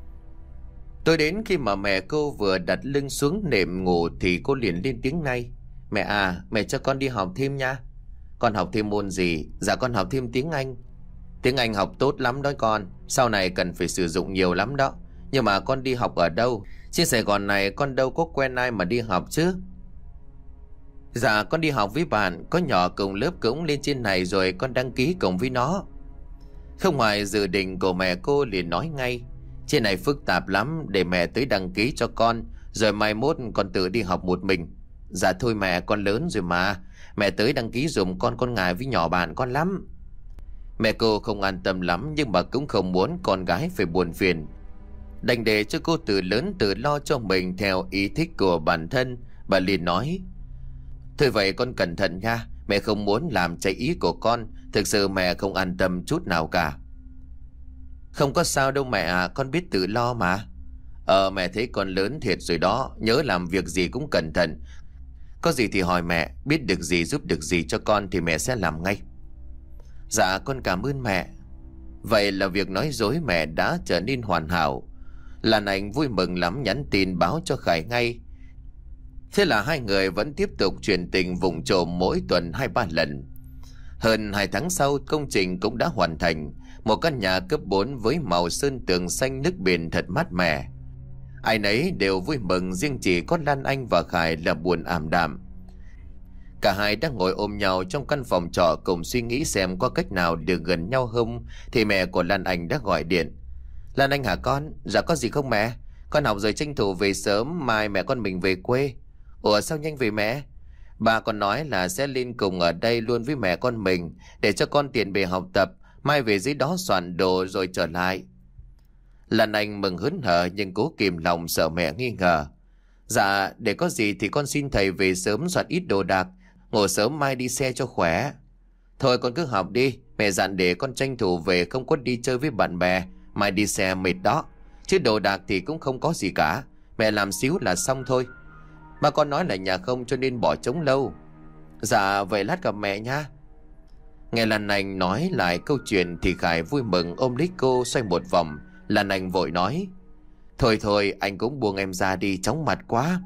Tôi đến khi mà mẹ cô vừa đặt lưng xuống nệm ngủ thì cô liền lên tiếng ngay. Mẹ à, mẹ cho con đi học thêm nha. Con học thêm môn gì? Dạ con học thêm tiếng Anh. Tiếng Anh học tốt lắm đó con, sau này cần phải sử dụng nhiều lắm đó. Nhưng mà con đi học ở đâu? Trên Sài Gòn này con đâu có quen ai mà đi học chứ. Dạ con đi học với bạn, có nhỏ cùng lớp cũng lên trên này rồi, con đăng ký cùng với nó. Không ngoài dự định của mẹ cô liền nói ngay. Trên này phức tạp lắm, để mẹ tới đăng ký cho con, rồi mai mốt con tự đi học một mình. Dạ thôi mẹ, con lớn rồi mà, mẹ tới đăng ký giùm con con ngại với nhỏ bạn con lắm. Mẹ cô không an tâm lắm, nhưng mà cũng không muốn con gái phải buồn phiền, đành để cho cô từ lớn tự lo cho mình theo ý thích của bản thân. Bà liền nói: Thôi vậy con cẩn thận nha, mẹ không muốn làm trái ý của con, thực sự mẹ không an tâm chút nào cả. Không có sao đâu mẹ à, con biết tự lo mà. Ờ mẹ thấy con lớn thiệt rồi đó, nhớ làm việc gì cũng cẩn thận. Có gì thì hỏi mẹ, biết được gì giúp được gì cho con thì mẹ sẽ làm ngay. Dạ con cảm ơn mẹ. Vậy là việc nói dối mẹ đã trở nên hoàn hảo. Lan Anh vui mừng lắm, nhắn tin báo cho Khải ngay. Thế là hai người vẫn tiếp tục truyền tình vụng trộm mỗi tuần hai ba lần. Hơn hai tháng sau, công trình cũng đã hoàn thành. Một căn nhà cấp bốn với màu sơn tường xanh nước biển thật mát mẻ. Ai nấy đều vui mừng, riêng chỉ có Lan Anh và Khải là buồn ảm đạm. Cả hai đang ngồi ôm nhau trong căn phòng trọ cùng suy nghĩ xem có cách nào được gần nhau không, thì mẹ của Lan Anh đã gọi điện. Lan Anh hả con? Dạ có gì không mẹ? Con học rồi tranh thủ về sớm, mai mẹ con mình về quê. Ủa sao nhanh về mẹ? Bà còn nói là sẽ lên cùng ở đây luôn với mẹ con mình, để cho con tiền về học tập, mai về dưới đó soạn đồ rồi trở lại. Lan Anh mừng hớn hở nhưng cố kìm lòng sợ mẹ nghi ngờ. Dạ để có gì thì con xin thầy về sớm soạn ít đồ đạc, ngủ sớm mai đi xe cho khỏe. Thôi con cứ học đi, mẹ dặn để con tranh thủ về, không có đi chơi với bạn bè, mai đi xe mệt đó. Chứ đồ đạc thì cũng không có gì cả, mẹ làm xíu là xong thôi. Ba con nói là nhà không cho nên bỏ trống lâu. Dạ vậy lát gặp mẹ nha. Nghe Lan Anh nói lại câu chuyện thì Khải vui mừng ôm lấy cô xoay một vòng. Lan Anh vội nói: Thôi thôi anh cũng buông em ra đi, chóng mặt quá.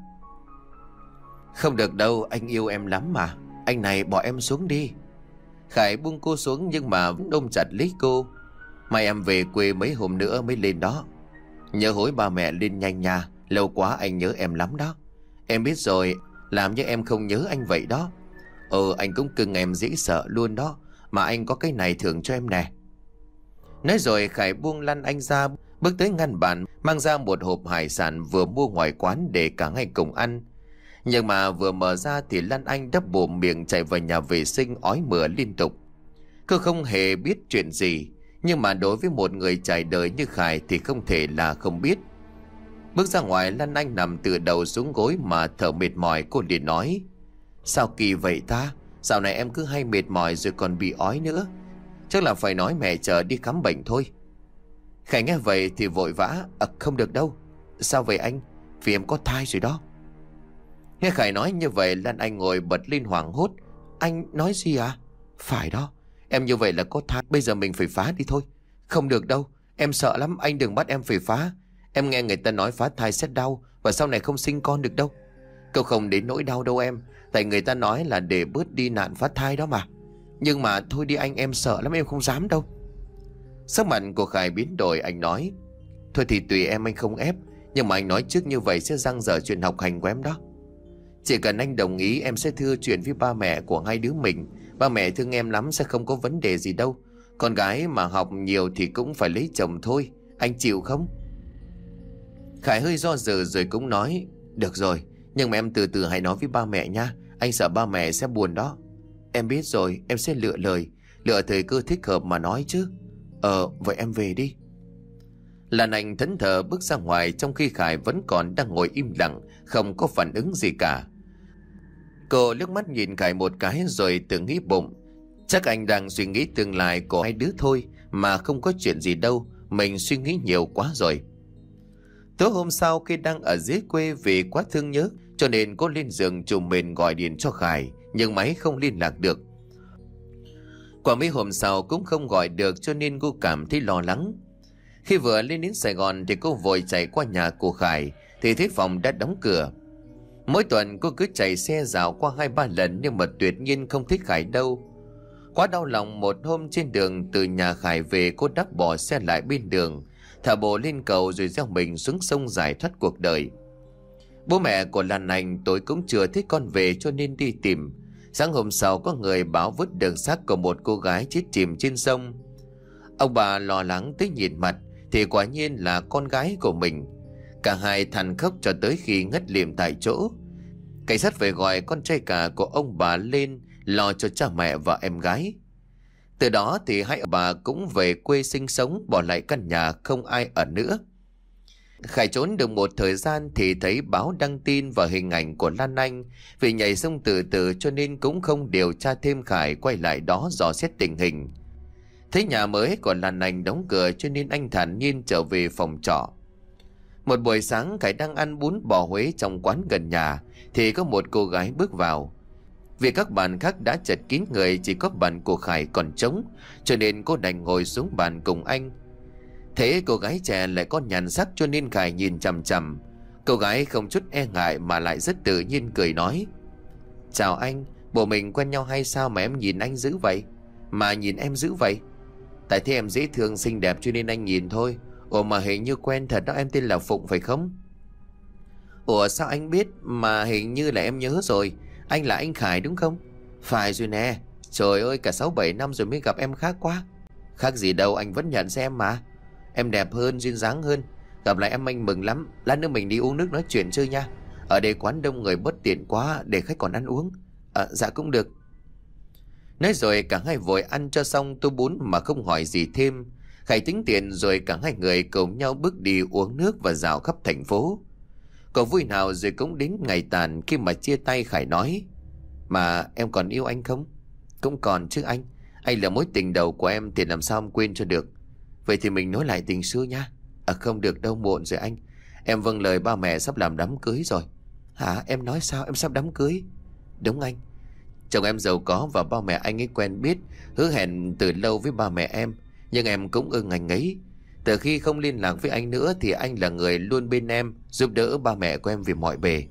Không được đâu, anh yêu em lắm mà. Anh này bỏ em xuống đi. Khải buông cô xuống nhưng mà vẫn ôm chặt lấy cô. Mai em về quê mấy hôm nữa mới lên đó. Nhớ hối ba mẹ lên nhanh nha, lâu quá anh nhớ em lắm đó. Em biết rồi, làm như em không nhớ anh vậy đó. Ừ anh cũng cưng em dễ sợ luôn đó. Mà anh có cái này thưởng cho em nè. Nói rồi Khải buông Lan Anh ra, bước tới ngăn bàn, mang ra một hộp hải sản vừa mua ngoài quán để cả hai cùng ăn. Nhưng mà vừa mở ra thì Lan Anh đắp bụng miệng chạy vào nhà vệ sinh ói mửa liên tục. Cô không hề biết chuyện gì, nhưng mà đối với một người trải đời như Khải thì không thể là không biết. Bước ra ngoài, Lan Anh nằm từ đầu xuống gối mà thở mệt mỏi. Cô liền nói: Sao kỳ vậy ta? Dạo này em cứ hay mệt mỏi rồi còn bị ói nữa. Chắc là phải nói mẹ chờ đi khám bệnh thôi. Khải nghe vậy thì vội vã: À không được đâu. Sao vậy anh? Vì em có thai rồi đó. Nghe Khải nói như vậy, Lan Anh ngồi bật lên hoảng hốt. Anh nói gì à? Phải đó, em như vậy là có thai. Bây giờ mình phải phá đi thôi. Không được đâu, em sợ lắm, anh đừng bắt em phải phá. Em nghe người ta nói phá thai sẽ đau, và sau này không sinh con được đâu. Cậu không đến nỗi đau đâu em, tại người ta nói là để bớt đi nạn phá thai đó mà. Nhưng mà thôi đi anh, em sợ lắm, em không dám đâu. Sắc mặt của Khải biến đổi, anh nói: Thôi thì tùy em, anh không ép. Nhưng mà anh nói trước như vậy sẽ dang dở chuyện học hành của em đó. Chỉ cần anh đồng ý em sẽ thưa chuyện với ba mẹ của hai đứa mình. Ba mẹ thương em lắm, sẽ không có vấn đề gì đâu. Con gái mà học nhiều thì cũng phải lấy chồng thôi. Anh chịu không? Khải hơi do dự rồi cũng nói: Được rồi, nhưng mà em từ từ hãy nói với ba mẹ nha. Anh sợ ba mẹ sẽ buồn đó. Em biết rồi, em sẽ lựa lời, lựa thời cơ thích hợp mà nói chứ. Ờ vậy em về đi. Lan Anh thẫn thờ bước ra ngoài, trong khi Khải vẫn còn đang ngồi im lặng, không có phản ứng gì cả. Cô liếc mắt nhìn Khải một cái rồi tự nghĩ bụng, chắc anh đang suy nghĩ tương lai của hai đứa thôi, mà không có chuyện gì đâu, mình suy nghĩ nhiều quá rồi. Tối hôm sau, khi đang ở dưới quê vì quá thương nhớ, cho nên cô lên giường trùm mền gọi điện cho Khải, nhưng máy không liên lạc được. Qua mấy hôm sau cũng không gọi được, cho nên cô cảm thấy lo lắng. Khi vừa lên đến Sài Gòn thì cô vội chạy qua nhà của Khải, thì thấy phòng đã đóng cửa. Mỗi tuần cô cứ chạy xe dạo qua hai ba lần, nhưng mà tuyệt nhiên không thấy Khải đâu. Quá đau lòng, một hôm trên đường từ nhà Khải về, cô đắp bỏ xe lại bên đường, thả bộ lên cầu rồi gieo mình xuống sông giải thoát cuộc đời. Bố mẹ của Lan Anh tối cũng chưa thấy con về, cho nên đi tìm. Sáng hôm sau có người báo vớt được xác của một cô gái chết chìm trên sông. Ông bà lo lắng tới nhìn mặt thì quả nhiên là con gái của mình. Cả hai than khóc cho tới khi ngất lịm tại chỗ. Cảnh sát phải gọi con trai cả của ông bà lên lo cho cha mẹ và em gái. Từ đó thì hai ông bà cũng về quê sinh sống, bỏ lại căn nhà không ai ở nữa. Khải trốn được một thời gian thì thấy báo đăng tin và hình ảnh của Lan Anh vì nhảy sông tự tử, cho nên cũng không điều tra thêm. Khải quay lại đó dò xét tình hình. Thấy nhà mới của Lan Anh đóng cửa, cho nên anh thản nhiên trở về phòng trọ. Một buổi sáng, Khải đang ăn bún bò Huế trong quán gần nhà thì có một cô gái bước vào. Vì các bàn khác đã chật kín người, chỉ có bàn của Khải còn trống, cho nên cô đành ngồi xuống bàn cùng anh. Thế cô gái trẻ lại có nhan sắc, cho nên Khải nhìn chằm chằm. Cô gái không chút e ngại mà lại rất tự nhiên cười nói: "Chào anh, bộ mình quen nhau hay sao mà em nhìn anh dữ vậy? Mà nhìn em dữ vậy?" "Tại thế em dễ thương xinh đẹp cho nên anh nhìn thôi." "Ủa mà hình như quen thật đó, em tên là Phụng phải không?" "Ủa sao anh biết? Mà hình như là em nhớ rồi. Anh là anh Khải đúng không?" "Phải rồi nè. Trời ơi, cả sáu bảy năm rồi mới gặp em, khác quá." "Khác gì đâu, anh vẫn nhận ra em mà. Em đẹp hơn, duyên dáng hơn. Gặp lại em anh mừng lắm. Lát nữa mình đi uống nước nói chuyện chơi nha. Ở đây quán đông người bất tiện quá, để khách còn ăn uống." "À, dạ cũng được." Nói rồi cả hai vội ăn cho xong tô bún mà không hỏi gì thêm. Khải tính tiền rồi cả hai người cùng nhau bước đi uống nước và dạo khắp thành phố. Có vui nào rồi cũng đến ngày tàn. Khi mà chia tay, Khải nói: "Mà em còn yêu anh không?" "Cũng còn chứ anh. Anh là mối tình đầu của em thì làm sao em quên cho được." "Vậy thì mình nối lại tình xưa nha." "À không được đâu, muộn rồi anh. Em vâng lời ba mẹ sắp làm đám cưới rồi." "Hả? Em nói sao? Em sắp đám cưới?" "Đúng anh. Chồng em giàu có và ba mẹ anh ấy quen biết, hứa hẹn từ lâu với ba mẹ em. Nhưng em cũng ưng anh ấy. Từ khi không liên lạc với anh nữa thì anh là người luôn bên em, giúp đỡ ba mẹ của em vì mọi bề."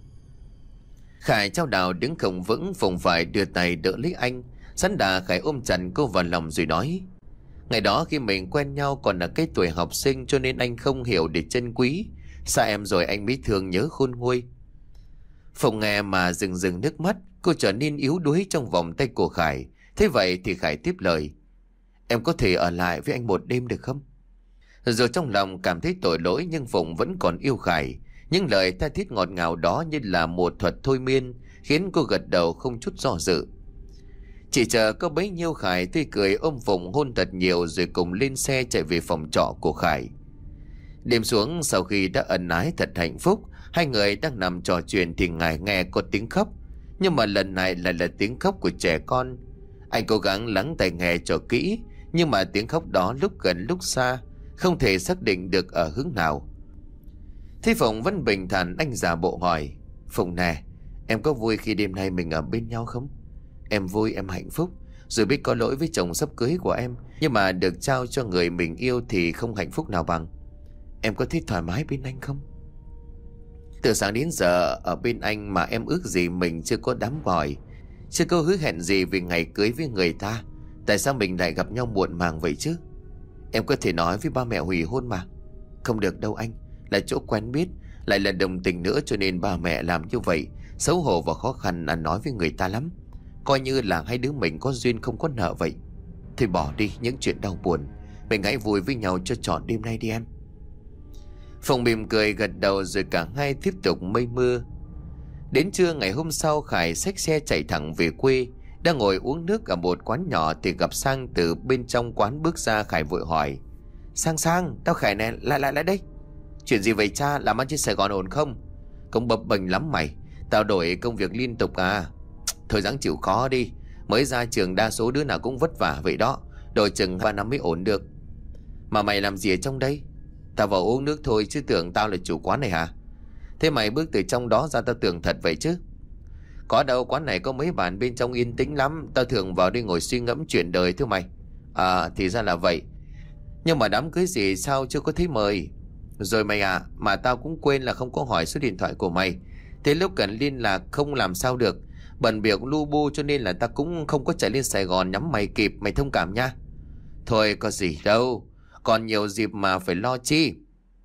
Khải trao đảo đứng không vững, Phụng phải đưa tay đỡ lấy anh. Sẵn đà Khải ôm chặt cô vào lòng rồi nói: "Ngày đó khi mình quen nhau còn là cái tuổi học sinh, cho nên anh không hiểu để trân quý. Xa em rồi anh mới thương nhớ khôn nguôi." Phụng nghe mà rừng rừng nước mắt. Cô trở nên yếu đuối trong vòng tay của Khải. Thế vậy thì Khải tiếp lời: "Em có thể ở lại với anh một đêm được không?" Rồi trong lòng cảm thấy tội lỗi, nhưng Phụng vẫn còn yêu Khải. Những lời tha thiết ngọt ngào đó như là một thuật thôi miên, khiến cô gật đầu không chút do dự. Chỉ chờ có bấy nhiêu, Khải tươi cười ôm Phụng hôn thật nhiều rồi cùng lên xe chạy về phòng trọ của Khải. Đêm xuống, sau khi đã ân ái thật hạnh phúc, hai người đang nằm trò chuyện thì Ngài nghe có tiếng khóc. Nhưng mà lần này lại là tiếng khóc của trẻ con. Anh cố gắng lắng tai nghe cho kỹ, nhưng mà tiếng khóc đó lúc gần lúc xa, không thể xác định được ở hướng nào. Thế Phụng vẫn bình thản, anh giả bộ hỏi: "Phụng nè, em có vui khi đêm nay mình ở bên nhau không?" "Em vui, em hạnh phúc. Dù biết có lỗi với chồng sắp cưới của em, nhưng mà được trao cho người mình yêu thì không hạnh phúc nào bằng. Em có thích thoải mái bên anh không?" "Từ sáng đến giờ ở bên anh mà em ước gì mình chưa có đám hỏi, chưa có hứa hẹn gì về ngày cưới với người ta. Tại sao mình lại gặp nhau muộn màng vậy chứ? Em có thể nói với ba mẹ hủy hôn mà." "Không được đâu anh. Là chỗ quen biết, lại là đồng tình nữa, cho nên ba mẹ làm như vậy. Xấu hổ và khó khăn ăn nói với người ta lắm. Coi như là hai đứa mình có duyên không có nợ vậy. Thôi bỏ đi những chuyện đau buồn, mình hãy vui với nhau cho trọn đêm nay đi em." Phụng mỉm cười gật đầu rồi cả hai tiếp tục mây mưa. Đến trưa ngày hôm sau, Khải xách xe chạy thẳng về quê. Đang ngồi uống nước ở một quán nhỏ thì gặp Sang từ bên trong quán bước ra. Khải vội hỏi: Sang Sang, tao Khải nè, lại lại lại đây. Chuyện gì vậy cha, làm ăn trên Sài Gòn ổn không? Cũng bập bềnh lắm mày. Tao đổi công việc liên tục à. Thôi ráng chịu khó đi. Mới ra trường đa số đứa nào cũng vất vả vậy đó. Đổi chừng ba năm mới ổn được. Mà mày làm gì ở trong đây? Tao vào uống nước thôi chứ tưởng tao là chủ quán này hả? Thế mày bước từ trong đó ra tao tưởng thật vậy chứ. Có đâu, quán này có mấy bàn bên trong yên tĩnh lắm. Tao thường vào đây ngồi suy ngẫm chuyện đời thưa mày. À thì ra là vậy. Nhưng mà đám cưới gì sao chưa có thấy mời? Rồi mày à, mà tao cũng quên là không có hỏi số điện thoại của mày. Thế lúc cần liên lạc không làm sao được. Bận việc lu bu cho nên là tao cũng không có chạy lên Sài Gòn nhắm mày kịp. Mày thông cảm nha. Thôi có gì đâu, còn nhiều dịp mà phải lo chi.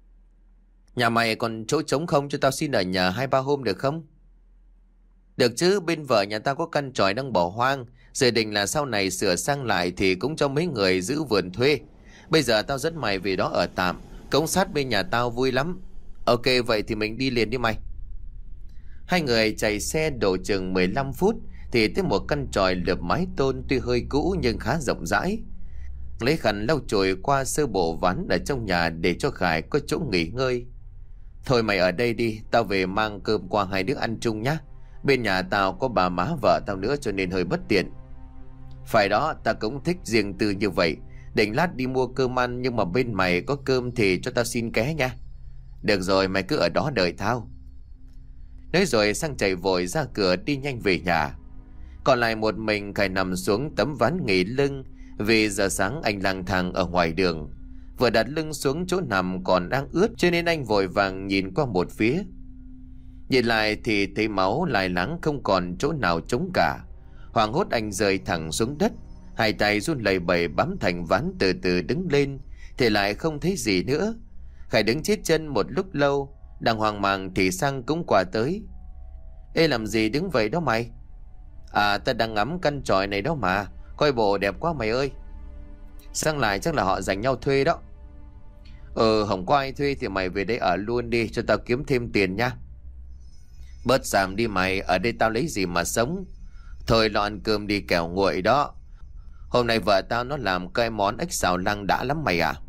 Nhà mày còn chỗ trống không, cho tao xin ở nhà hai ba hôm được không? Được chứ, bên vợ nhà tao có căn tròi đang bỏ hoang. Dự định là sau này sửa sang lại thì cũng cho mấy người giữ vườn thuê. Bây giờ tao dẫn mày về đó ở tạm. Cống sát bên nhà tao vui lắm. Ok vậy thì mình đi liền đi mày. Hai người chạy xe độ chừng mười lăm phút thì tới một căn tròi lợp mái tôn tuy hơi cũ nhưng khá rộng rãi. Lấy khăn lau chùi qua sơ bộ ván ở trong nhà để cho Khải có chỗ nghỉ ngơi. Thôi mày ở đây đi, tao về mang cơm qua hai đứa ăn chung nhá. Bên nhà tao có bà má vợ tao nữa cho nên hơi bất tiện. Phải đó, tao cũng thích riêng tư như vậy. Định lát đi mua cơm ăn nhưng mà bên mày có cơm thì cho tao xin ké nha. Được rồi, mày cứ ở đó đợi tao. Nói rồi Sang chạy vội ra cửa đi nhanh về nhà. Còn lại một mình Khải nằm xuống tấm ván nghỉ lưng. Vì giờ sáng anh lang thang ở ngoài đường. Vừa đặt lưng xuống chỗ nằm còn đang ướt cho nên anh vội vàng nhìn qua một phía. Nhìn lại thì thấy máu lai láng không còn chỗ nào trống cả. Hoảng hốt anh rơi thẳng xuống đất. Hai tay run lẩy bẩy bám thành ván từ từ đứng lên thì lại không thấy gì nữa. Khải đứng chết chân một lúc lâu. Đang hoang mang thì Sang cũng qua tới. Ê, làm gì đứng vậy đó mày? À, ta đang ngắm căn tròi này đó mà. Coi bộ đẹp quá mày ơi. Sang lại chắc là họ dành nhau thuê đó. Ừ, không có ai thuê thì mày về đây ở luôn đi cho tao kiếm thêm tiền nha. Bớt giảm đi mày, ở đây tao lấy gì mà sống. Thôi lo ăn cơm đi kẻo nguội đó. Hôm nay vợ tao nó làm cái món ếch xào lăng đã lắm mày à.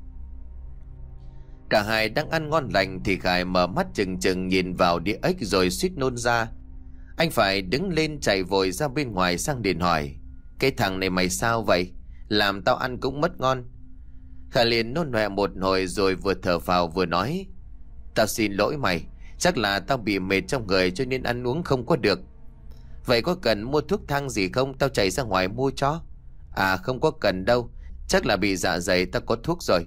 Cả hai đang ăn ngon lành thì Khải mở mắt chừng chừng nhìn vào đĩa ếch rồi suýt nôn ra. Anh phải đứng lên chạy vội ra bên ngoài sang điện hỏi. Cái thằng này mày sao vậy? Làm tao ăn cũng mất ngon. Khải liền nôn nọe một hồi rồi vừa thở phào vừa nói. Tao xin lỗi mày. Chắc là tao bị mệt trong người cho nên ăn uống không có được. Vậy có cần mua thuốc thang gì không? Tao chạy ra ngoài mua cho. À không có cần đâu. Chắc là bị dạ dày, tao có thuốc rồi.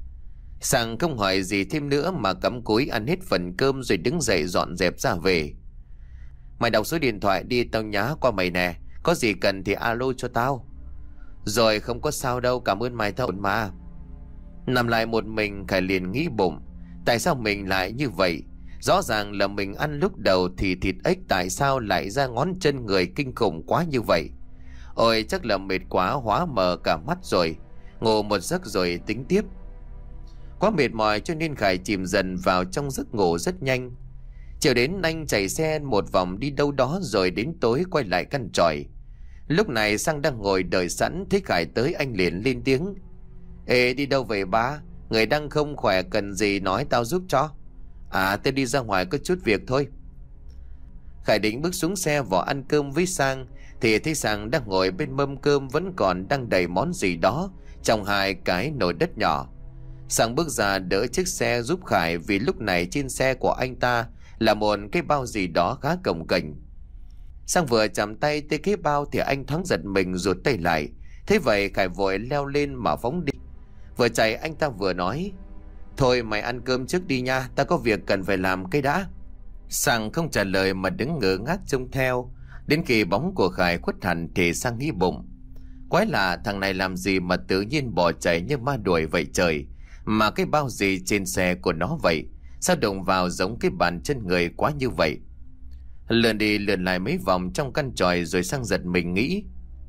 Sang không hỏi gì thêm nữa mà cắm cúi ăn hết phần cơm rồi đứng dậy dọn dẹp ra về. Mày đọc số điện thoại đi, tao nhá qua mày nè. Có gì cần thì alo cho tao. Rồi không có sao đâu, cảm ơn mày, tao ổn mà. Nằm lại một mình Khải liền nghĩ bụng. Tại sao mình lại như vậy? Rõ ràng là mình ăn lúc đầu thì thịt ếch, tại sao lại ra ngón chân người kinh khủng quá như vậy? Ôi chắc là mệt quá hóa mờ cả mắt rồi. Ngủ một giấc rồi tính tiếp. Quá mệt mỏi cho nên Khải chìm dần vào trong giấc ngủ rất nhanh. Chiều đến anh chạy xe một vòng đi đâu đó rồi đến tối quay lại căn tròi. Lúc này Sang đang ngồi đợi sẵn, thấy Khải tới anh liền lên tiếng. Ê, đi đâu về ba? Người đang không khỏe cần gì nói tao giúp cho. À, tôi đi ra ngoài có chút việc thôi. Khải định bước xuống xe vỏ ăn cơm với Sang thì thấy Sang đang ngồi bên mâm cơm vẫn còn đang đầy món gì đó trong hai cái nồi đất nhỏ. Sang bước ra đỡ chiếc xe giúp Khải vì lúc này trên xe của anh ta là một cái bao gì đó khá cồng kềnh. Sang vừa chạm tay tới cái bao thì anh thoáng giật mình rụt tay lại. Thế vậy Khải vội leo lên mà phóng đi. Vừa chạy anh ta vừa nói. Thôi mày ăn cơm trước đi nha, ta có việc cần phải làm cái đã. Sang không trả lời mà đứng ngơ ngác trông theo. Đến khi bóng của Khải khuất hẳn thì Sang nghĩ bụng. Quái lạ, thằng này làm gì mà tự nhiên bỏ chạy như ma đuổi vậy trời. Mà cái bao gì trên xe của nó vậy? Sao đụng vào giống cái bàn chân người quá như vậy? Lượn đi lượn lại mấy vòng trong căn tròi rồi Sang giật mình nghĩ.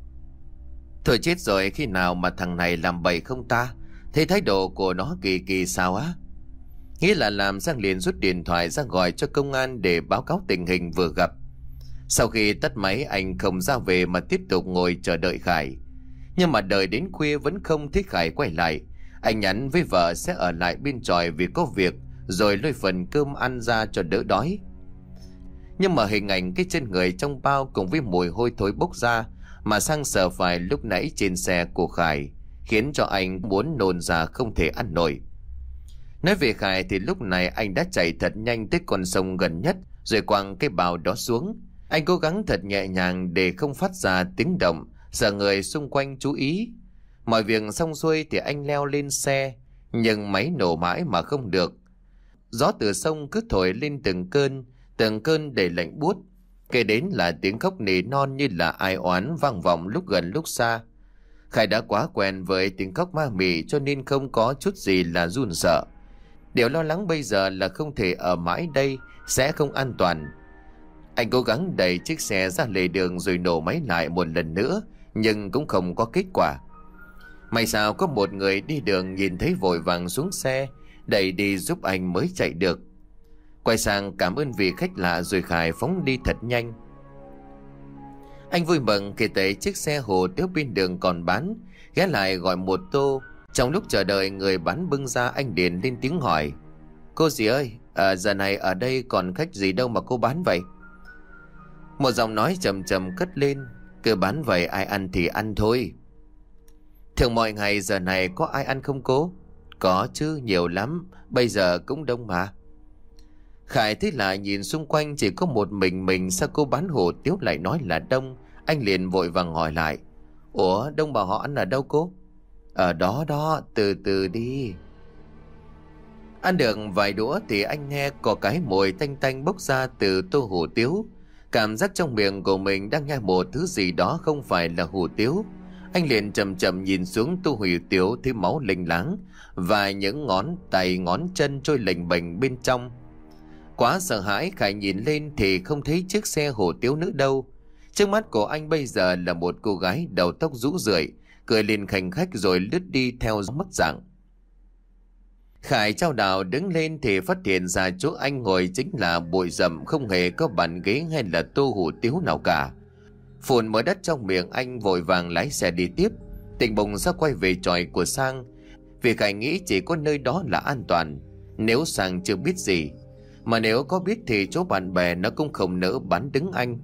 Thôi chết rồi, khi nào mà thằng này làm bậy không ta? Thấy thái độ của nó kỳ kỳ sao á? Nghĩ là làm, Sang liền rút điện thoại ra gọi cho công an để báo cáo tình hình vừa gặp. Sau khi tắt máy anh không ra về mà tiếp tục ngồi chờ đợi Khải. Nhưng mà đợi đến khuya vẫn không thấy Khải quay lại. Anh nhắn với vợ sẽ ở lại bên tròi vì có việc, rồi lôi phần cơm ăn ra cho đỡ đói. Nhưng mà hình ảnh cái chân người trong bao cùng với mùi hôi thối bốc ra mà Sang sờ phải lúc nãy trên xe của Khải khiến cho anh muốn nôn ra không thể ăn nổi. Nói về Khải thì lúc này anh đã chạy thật nhanh tới con sông gần nhất rồi quăng cái bao đó xuống. Anh cố gắng thật nhẹ nhàng để không phát ra tiếng động, sợ người xung quanh chú ý. Mọi việc xong xuôi thì anh leo lên xe, nhưng máy nổ mãi mà không được. Gió từ sông cứ thổi lên từng cơn, từng cơn đầy lạnh buốt. Kể đến là tiếng khóc nỉ non như là ai oán vang vọng lúc gần lúc xa. Khải đã quá quen với tiếng khóc ma mị cho nên không có chút gì là run sợ. Điều lo lắng bây giờ là không thể ở mãi đây, sẽ không an toàn. Anh cố gắng đẩy chiếc xe ra lề đường rồi nổ máy lại một lần nữa, nhưng cũng không có kết quả. May sao có một người đi đường nhìn thấy vội vàng xuống xe, đẩy đi giúp anh mới chạy được. Quay sang cảm ơn vị khách lạ rồi Khải phóng đi thật nhanh. Anh vui mừng khi thấy chiếc xe hủ tiếu bên đường còn bán, ghé lại gọi một tô. Trong lúc chờ đợi người bán bưng ra, anh liền lên tiếng hỏi: "Cô dì ơi, à, giờ này ở đây còn khách gì đâu mà cô bán vậy?" Một giọng nói trầm trầm cất lên: "Cứ bán vậy, ai ăn thì ăn thôi." "Thường mọi ngày giờ này có ai ăn không cô?" "Có chứ, nhiều lắm, bây giờ cũng đông mà." Khải thấy lạ nhìn xung quanh chỉ có một mình mình, sao cô bán hủ tiếu lại nói là đông? Anh liền vội vàng hỏi lại: "Ủa, đông bà họ ăn ở đâu cô?" "Ở đó đó, từ từ đi." Ăn được vài đũa thì anh nghe có cái mùi tanh tanh bốc ra từ tô hủ tiếu. Cảm giác trong miệng của mình đang nhai một thứ gì đó không phải là hủ tiếu. Anh liền chậm chậm nhìn xuống tô hủ tiếu, thấy máu lênh láng và những ngón tay ngón chân trôi lềnh bềnh bên trong. Quá sợ hãi, Khải nhìn lên thì không thấy chiếc xe hủ tiếu nữa đâu. Trước mắt của anh bây giờ là một cô gái đầu tóc rũ rượi, cười lên khành khách rồi lướt đi theo mất dạng. Khải chao đảo đứng lên thì phát hiện ra chỗ anh ngồi chính là bụi rậm, không hề có bàn ghế hay là tô hủ tiếu nào cả. Phun mỡ đất trong miệng, anh vội vàng lái xe đi tiếp. Tỉnh bụng ra quay về tròi của Sang, vì Khải nghĩ chỉ có nơi đó là an toàn. Nếu Sang chưa biết gì, mà nếu có biết thì chỗ bạn bè nó cũng không nỡ bán đứng anh.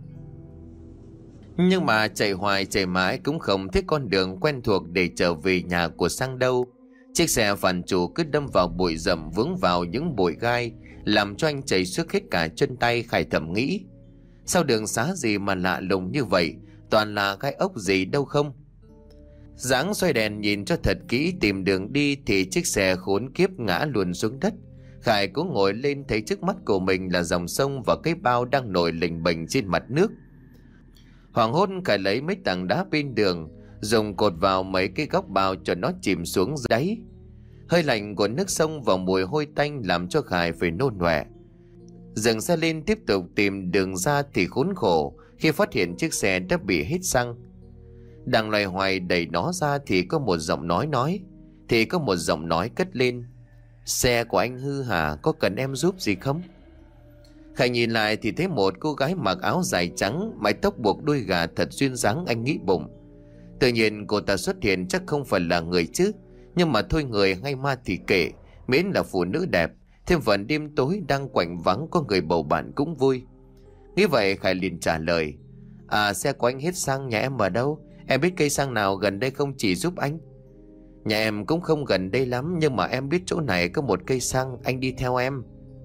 Nhưng mà chạy hoài chạy mãi cũng không thấy con đường quen thuộc để trở về nhà của Sang đâu. Chiếc xe phản chủ cứ đâm vào bụi rậm, vướng vào những bụi gai, làm cho anh chảy xước hết cả chân tay. Khải thầm nghĩ: sao đường xá gì mà lạ lùng như vậy, toàn là gai ốc gì đâu không. Dáng xoay đèn nhìn cho thật kỹ tìm đường đi thì chiếc xe khốn kiếp ngã luôn xuống đất. Khải cũng ngồi lên thấy trước mắt của mình là dòng sông và cái bao đang nổi lềnh bềnh trên mặt nước. Hoảng hốt, Khải lấy mấy tảng đá bên đường, dùng cột vào mấy cái góc bao cho nó chìm xuống dưới đáy. Hơi lạnh của nước sông và mùi hôi tanh làm cho Khải phải nôn ọe. Dừng xe lên tiếp tục tìm đường ra thì khốn khổ khi phát hiện chiếc xe đã bị hết xăng. Đang loay hoay đẩy nó ra thì có một giọng nói nói thì có một giọng nói cất lên: "Xe của anh hư hả, có cần em giúp gì không?" Khải nhìn lại thì thấy một cô gái mặc áo dài trắng, mái tóc buộc đuôi gà thật duyên dáng. Anh nghĩ bụng, tự nhiên cô ta xuất hiện chắc không phải là người chứ. Nhưng mà thôi, người hay ma thì kệ, miễn là phụ nữ đẹp, thêm phần đêm tối đang quạnh vắng có người bầu bạn cũng vui. Nghĩ vậy Khải liền trả lời: "À, xe của anh hết xăng, nhà em ở đâu? Em biết cây xăng nào gần đây không chỉ giúp anh?" "Nhà em cũng không gần đây lắm, nhưng mà em biết chỗ này có một cây xăng, anh đi theo em."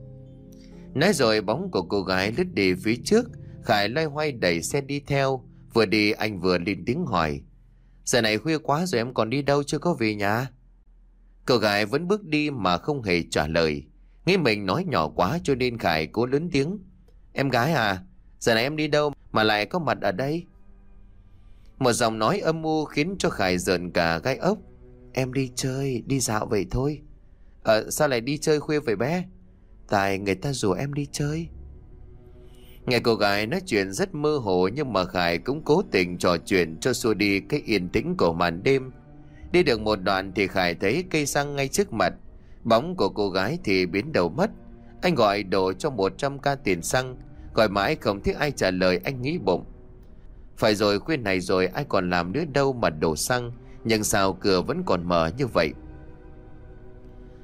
Nói rồi bóng của cô gái lướt đi phía trước. Khải loay hoay đẩy xe đi theo. Vừa đi anh vừa lên tiếng hỏi: "Giờ này khuya quá rồi, em còn đi đâu, chưa có về nhà?" Cô gái vẫn bước đi mà không hề trả lời. Nghĩ mình nói nhỏ quá cho nên Khải cố lớn tiếng: "Em gái à, giờ này em đi đâu mà lại có mặt ở đây?" Một giọng nói âm u khiến cho Khải rợn cả gai ốc: "Em đi chơi, đi dạo vậy thôi." "Ờ, sao lại đi chơi khuya vậy bé?" "Tại người ta rủ em đi chơi." Nghe cô gái nói chuyện rất mơ hồ, nhưng mà Khải cũng cố tình trò chuyện cho xua đi cái yên tĩnh của màn đêm. Đi được một đoạn thì Khải thấy cây xăng ngay trước mặt. Bóng của cô gái thì biến đầu mất. Anh gọi đổ cho một trăm ca tiền xăng, gọi mãi không thấy ai trả lời. Anh nghĩ bụng, phải rồi, khuya này rồi ai còn làm nữa đâu mà đổ xăng, nhưng sao cửa vẫn còn mở như vậy.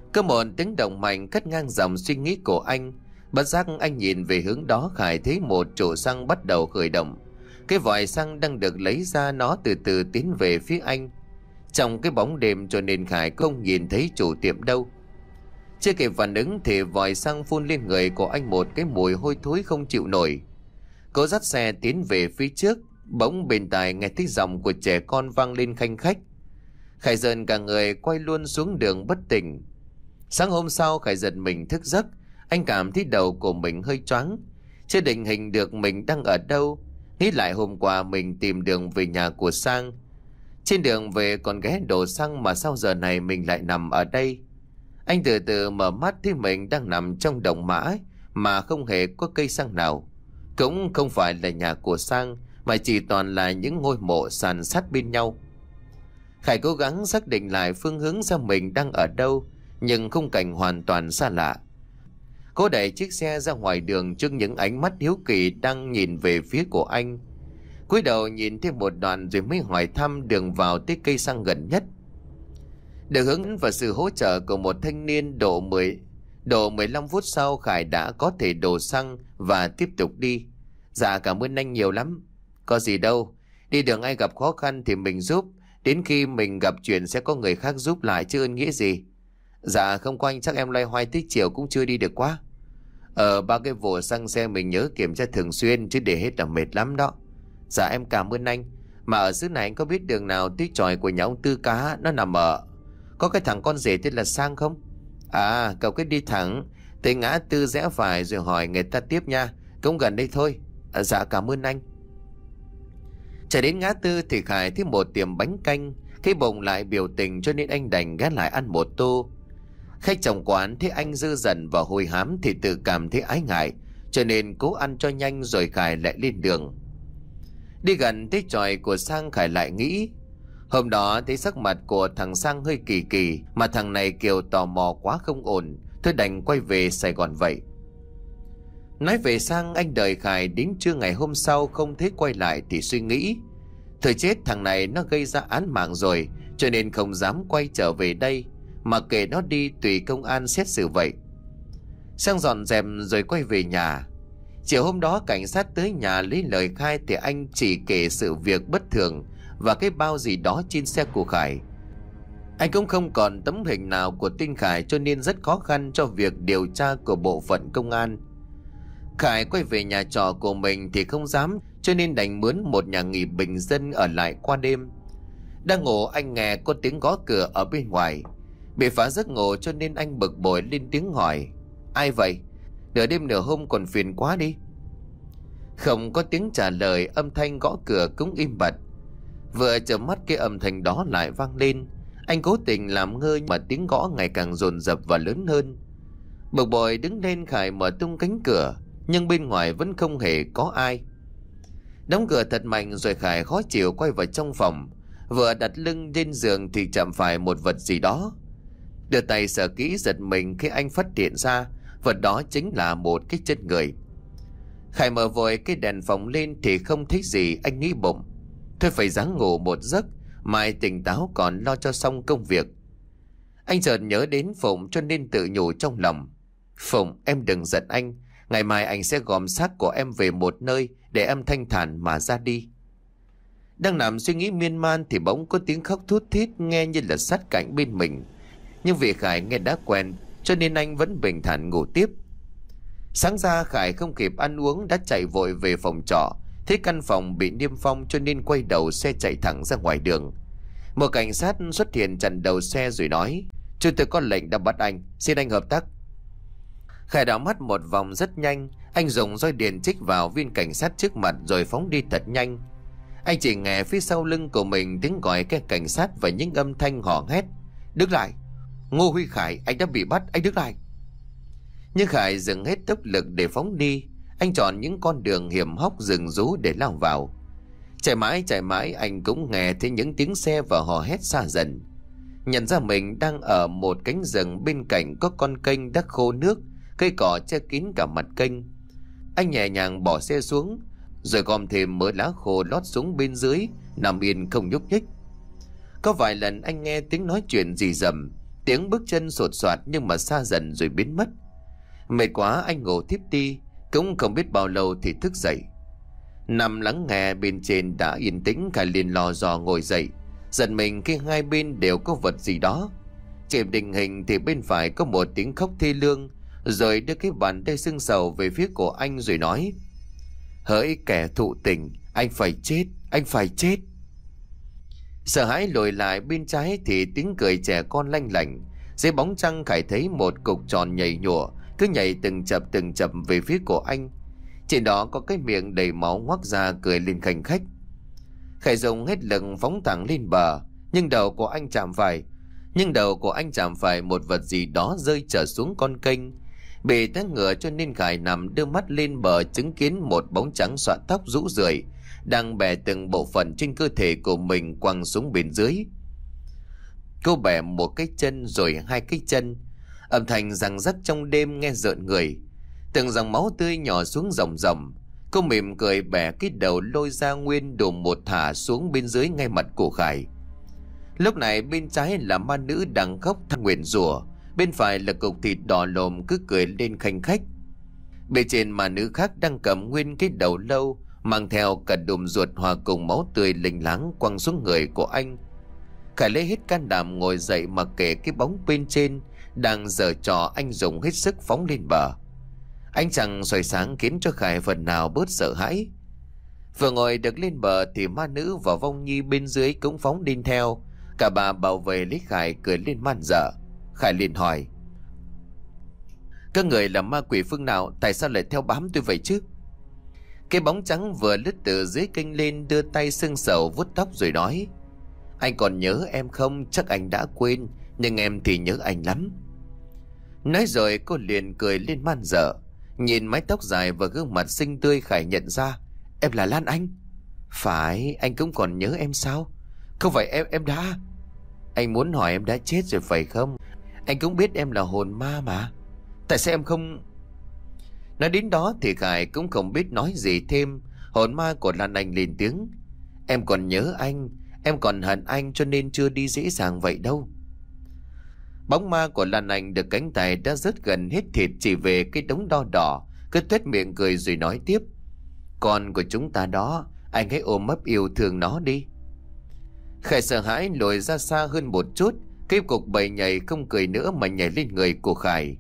Có một tiếng động mạnh cắt ngang dòng suy nghĩ của anh. Bất giác anh nhìn về hướng đó, Khải thấy một trụ xăng bắt đầu khởi động. Cái vòi xăng đang được lấy ra, nó từ từ tiến về phía anh. Trong cái bóng đêm cho nên Khải không nhìn thấy chủ tiệm đâu. Chưa kịp phản ứng thì vòi xăng phun lên người của anh một cái mùi hôi thối không chịu nổi. Cố dắt xe tiến về phía trước, bỗng bên tai nghe thấy giọng của trẻ con vang lên khanh khách. Khải giận cả người quay luôn xuống đường bất tỉnh. Sáng hôm sau Khải giật mình thức giấc. Anh cảm thấy đầu của mình hơi choáng, chưa định hình được mình đang ở đâu. Nghĩ lại hôm qua mình tìm đường về nhà của Sang. Trên đường về còn ghé đổ xăng, mà sao giờ này mình lại nằm ở đây? Anh từ từ mở mắt thấy mình đang nằm trong đồng mã mà không hề có cây xăng nào. Cũng không phải là nhà của Sang, mà chỉ toàn là những ngôi mộ sàn sát bên nhau. Khải cố gắng xác định lại phương hướng ra mình đang ở đâu, nhưng khung cảnh hoàn toàn xa lạ. Cố đẩy chiếc xe ra ngoài đường trước những ánh mắt hiếu kỳ đang nhìn về phía của anh. Cúi đầu nhìn thêm một đoạn rồi mới hỏi thăm đường vào tới cây xăng gần nhất. Được hướng dẫn và sự hỗ trợ của một thanh niên, độ mười độ mười lăm phút sau Khải đã có thể đổ xăng và tiếp tục đi. Dạ cảm ơn anh nhiều lắm. Có gì đâu, đi đường ai gặp khó khăn thì mình giúp, đến khi mình gặp chuyện sẽ có người khác giúp lại chứ ơn nghĩa gì. Dạ không có anh chắc em loay hoay tới chiều cũng chưa đi được quá. Ờ ba cái vụ xăng xe mình nhớ kiểm tra thường xuyên, chứ để hết là mệt lắm đó. Dạ em cảm ơn anh. Mà ở xứ này anh có biết đường nào tới chòi của nhà ông Tư Cá, nó nằm ở có cái thằng con rể tên là Sang không? À cậu cứ đi thẳng tới ngã tư rẽ phải rồi hỏi người ta tiếp nha, cũng gần đây thôi. À, dạ cảm ơn anh. Chạy đến ngã tư thì Khải thấy một tiệm bánh canh. Cái bụng lại biểu tình cho nên anh đành ghé lại ăn một tô. Khách trong quán thấy anh dư dần và hôi hám thì tự cảm thấy ái ngại, cho nên cố ăn cho nhanh rồi Khải lại lên đường. Đi gần tới chòi của Sang, Khải lại nghĩ hôm đó thấy sắc mặt của thằng Sang hơi kỳ kỳ, mà thằng này kiểu tò mò quá không ổn, thôi đành quay về Sài Gòn vậy. Nói về Sang, anh đợi Khải đến trưa ngày hôm sau không thấy quay lại thì suy nghĩ thôi chết, thằng này nó gây ra án mạng rồi, cho nên không dám quay trở về đây, mà kệ nó đi, tùy công an xét xử vậy. Sang dọn dẹp rồi quay về nhà. Chiều hôm đó cảnh sát tới nhà lấy lời khai thì anh chỉ kể sự việc bất thường và cái bao gì đó trên xe của Khải. Anh cũng không còn tấm hình nào của tên Khải, cho nên rất khó khăn cho việc điều tra của bộ phận công an. Khải quay về nhà trọ của mình thì không dám, cho nên đành mướn một nhà nghỉ bình dân ở lại qua đêm. Đang ngủ anh nghe có tiếng gõ cửa ở bên ngoài. Bị phá giấc ngủ cho nên anh bực bội lên tiếng hỏi: ai vậy? Nửa đêm nửa hôm còn phiền quá đi. Không có tiếng trả lời, âm thanh gõ cửa cũng im bặt. Vừa chợp mắt cái âm thanh đó lại vang lên. Anh cố tình làm ngơ mà tiếng gõ ngày càng dồn dập và lớn hơn. Bực bội đứng lên, Khải mở tung cánh cửa, nhưng bên ngoài vẫn không hề có ai. Đóng cửa thật mạnh rồi Khải khó chịu quay vào trong phòng. Vừa đặt lưng trên giường thì chạm phải một vật gì đó. Đưa tay sờ kỹ, giật mình khi anh phát hiện ra vật đó chính là một cái chân người. Khải mở vội cái đèn phòng lên thì không thấy gì. Anh nghĩ bụng thôi phải ráng ngủ một giấc, mai tỉnh táo còn lo cho xong công việc. Anh chợt nhớ đến Phụng cho nên tự nhủ trong lòng: Phụng, em đừng giận anh, ngày mai anh sẽ gom xác của em về một nơi để em thanh thản mà ra đi. Đang nằm suy nghĩ miên man thì bỗng có tiếng khóc thút thít nghe như là sát cạnh bên mình. Nhưng vì Khải nghe đã quen cho nên anh vẫn bình thản ngủ tiếp. Sáng ra Khải không kịp ăn uống đã chạy vội về phòng trọ. Thấy căn phòng bị niêm phong cho nên quay đầu xe chạy thẳng ra ngoài đường. Một cảnh sát xuất hiện chặn đầu xe rồi nói: chúng tôi có lệnh đã bắt anh, xin anh hợp tác. Khải đảo mắt một vòng rất nhanh. Anh dùng roi điện chích vào viên cảnh sát trước mặt rồi phóng đi thật nhanh. Anh chỉ nghe phía sau lưng của mình tiếng gọi các cảnh sát và những âm thanh hò hét: đứng lại, Ngô Huy Khải, anh đã bị bắt, anh đứng lại. Nhưng Khải dừng hết tốc lực để phóng đi. Anh chọn những con đường hiểm hóc rừng rú để lao vào. Chạy mãi chạy mãi anh cũng nghe thấy những tiếng xe và hò hét xa dần. Nhận ra mình đang ở một cánh rừng, bên cạnh có con kênh đã khô nước, cây cỏ che kín cả mặt kênh. Anh nhẹ nhàng bỏ xe xuống rồi gom thêm mớ lá khô lót xuống bên dưới, nằm yên không nhúc nhích. Có vài lần anh nghe tiếng nói chuyện rì rầm, Tiếng bước chân sột soạt nhưng mà xa dần rồi biến mất. Mệt quá anh ngủ thiếp đi, cũng không biết bao lâu thì thức dậy. Nằm lắng nghe bên trên đã yên tĩnh, Khải liền lò dò ngồi dậy, giật mình khi hai bên đều có vật gì đó. Trên định hình thì bên phải có một tiếng khóc thê lương, rồi đưa cái bàn tay sưng sầu về phía của anh rồi nói: hỡi kẻ thụ tình, anh phải chết, anh phải chết. Sợ hãi lùi lại bên trái thì tiếng cười trẻ con lanh lảnh. Dưới bóng trăng Khải thấy một cục tròn nhảy nhụa, cứ nhảy từng chập từng chập về phía của anh. Trên đó có cái miệng đầy máu ngoác ra cười lên khanh khách. Khải dùng hết lực phóng thẳng lên bờ, nhưng đầu của anh chạm phải nhưng đầu của anh chạm phải một vật gì đó rơi trở xuống con kênh. Bị té ngựa cho nên Khải nằm đưa mắt lên bờ, chứng kiến một bóng trắng xõa tóc rũ rượi đang bẻ từng bộ phận trên cơ thể của mình quăng xuống bên dưới. Cô bẻ một cái chân rồi hai cái chân, âm thanh răng rắc trong đêm nghe rợn người. Từng dòng máu tươi nhỏ xuống ròng ròng. Cô mỉm cười bẻ cái đầu lôi ra nguyên đùm một thả xuống bên dưới ngay mặt của Khải. Lúc này bên trái là ma nữ đang khóc than nguyền rủa, bên phải là cục thịt đỏ lồm cứ cười lên khanh khách. Bên trên ma nữ khác đang cầm nguyên cái đầu lâu, mang theo cả đùm ruột hòa cùng máu tươi lênh láng quăng xuống người của anh. Khải lấy hết can đảm ngồi dậy mà kể cái bóng bên trên đang giở trò, anh dùng hết sức phóng lên bờ. Ánh trăng soi sáng khiến cho Khải phần nào bớt sợ hãi. Vừa ngồi được lên bờ thì ma nữ và Vong Nhi bên dưới cũng phóng đi theo. Cả bà bảo vệ lấy Khải cười lên man dợ. Khải liền hỏi: các người là ma quỷ phương nào, tại sao lại theo bám tôi vậy chứ? Cái bóng trắng vừa lướt từ dưới kênh lên, đưa tay sưng sầu vuốt tóc rồi nói: anh còn nhớ em không? Chắc anh đã quên, nhưng em thì nhớ anh lắm. Nói rồi cô liền cười lên man dợ. Nhìn mái tóc dài và gương mặt xinh tươi, Khải nhận ra: em là Lan Anh. Phải, anh cũng còn nhớ em sao? Không phải em em đã... Anh muốn hỏi em đã chết rồi phải không? Anh cũng biết em là hồn ma mà. Tại sao em không... Nói đến đó thì Khải cũng không biết nói gì thêm. Hồn ma của Lan Anh lên tiếng: em còn nhớ anh, em còn hận anh, cho nên chưa đi dễ dàng vậy đâu. Bóng ma của Lan Anh được cánh tay đã rất gần hết thịt chỉ về cái đống đo đỏ, cứ tuét miệng cười rồi nói tiếp: con của chúng ta đó, anh hãy ôm ấp yêu thương nó đi. Khải sợ hãi lùi ra xa hơn một chút. Cái cục bầy nhảy không cười nữa mà nhảy lên người của Khải.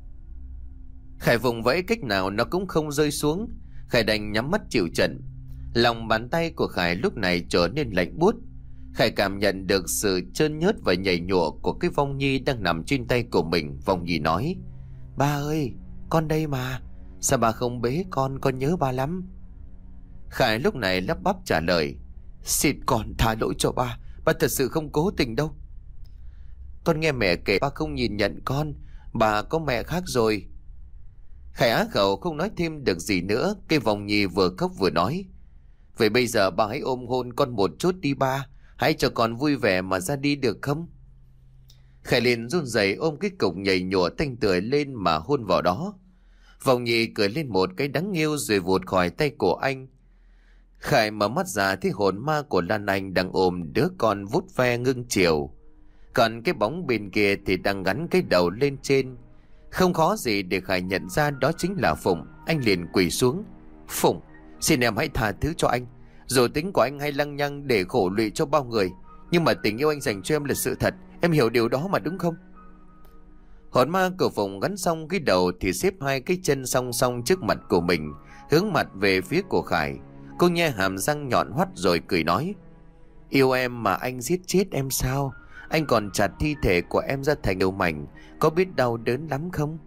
Khải vùng vẫy cách nào nó cũng không rơi xuống. Khải đành nhắm mắt chịu trận. Lòng bàn tay của Khải lúc này trở nên lạnh buốt. Khải cảm nhận được sự trơn nhớt và nhảy nhụa của cái Vong Nhi đang nằm trên tay của mình. Vong Nhi nói: ba ơi, con đây mà. Sao bà không bế con, con nhớ ba lắm. Khải lúc này lắp bắp trả lời: xin con tha lỗi cho ba, ba thật sự không cố tình đâu. Con nghe mẹ kể ba không nhìn nhận con, bà có mẹ khác rồi. Khải á khẩu không nói thêm được gì nữa. Cái Vong Nhi vừa khóc vừa nói: vậy bây giờ ba hãy ôm hôn con một chút đi ba, hãy cho con vui vẻ mà ra đi được không? Khải liền run rẩy ôm cái cục nhảy nhụa tanh tưởi lên mà hôn vào đó. Vong Nhi cười lên một cái đáng yêu rồi vụt khỏi tay của anh. Khải mở mắt ra thấy hồn ma của Lan Anh đang ôm đứa con vút ve ngưng chiều. Còn cái bóng bên kia thì đang gắn cái đầu lên trên. Không khó gì để Khải nhận ra đó chính là Phụng. Anh liền quỳ xuống: Phụng, xin em hãy tha thứ cho anh. Dù tính của anh hay lăng nhăng để khổ lụy cho bao người, nhưng mà tình yêu anh dành cho em là sự thật. Em hiểu điều đó mà đúng không? Hồn ma của Phụng gắn xong cái đầu thì xếp hai cái chân song song trước mặt của mình, hướng mặt về phía của Khải. Cô nhe hàm răng nhọn hoắt rồi cười nói: yêu em mà anh giết chết em sao? Anh còn chặt thi thể của em ra thành nhiều mảnh, có biết đau đớn lắm không?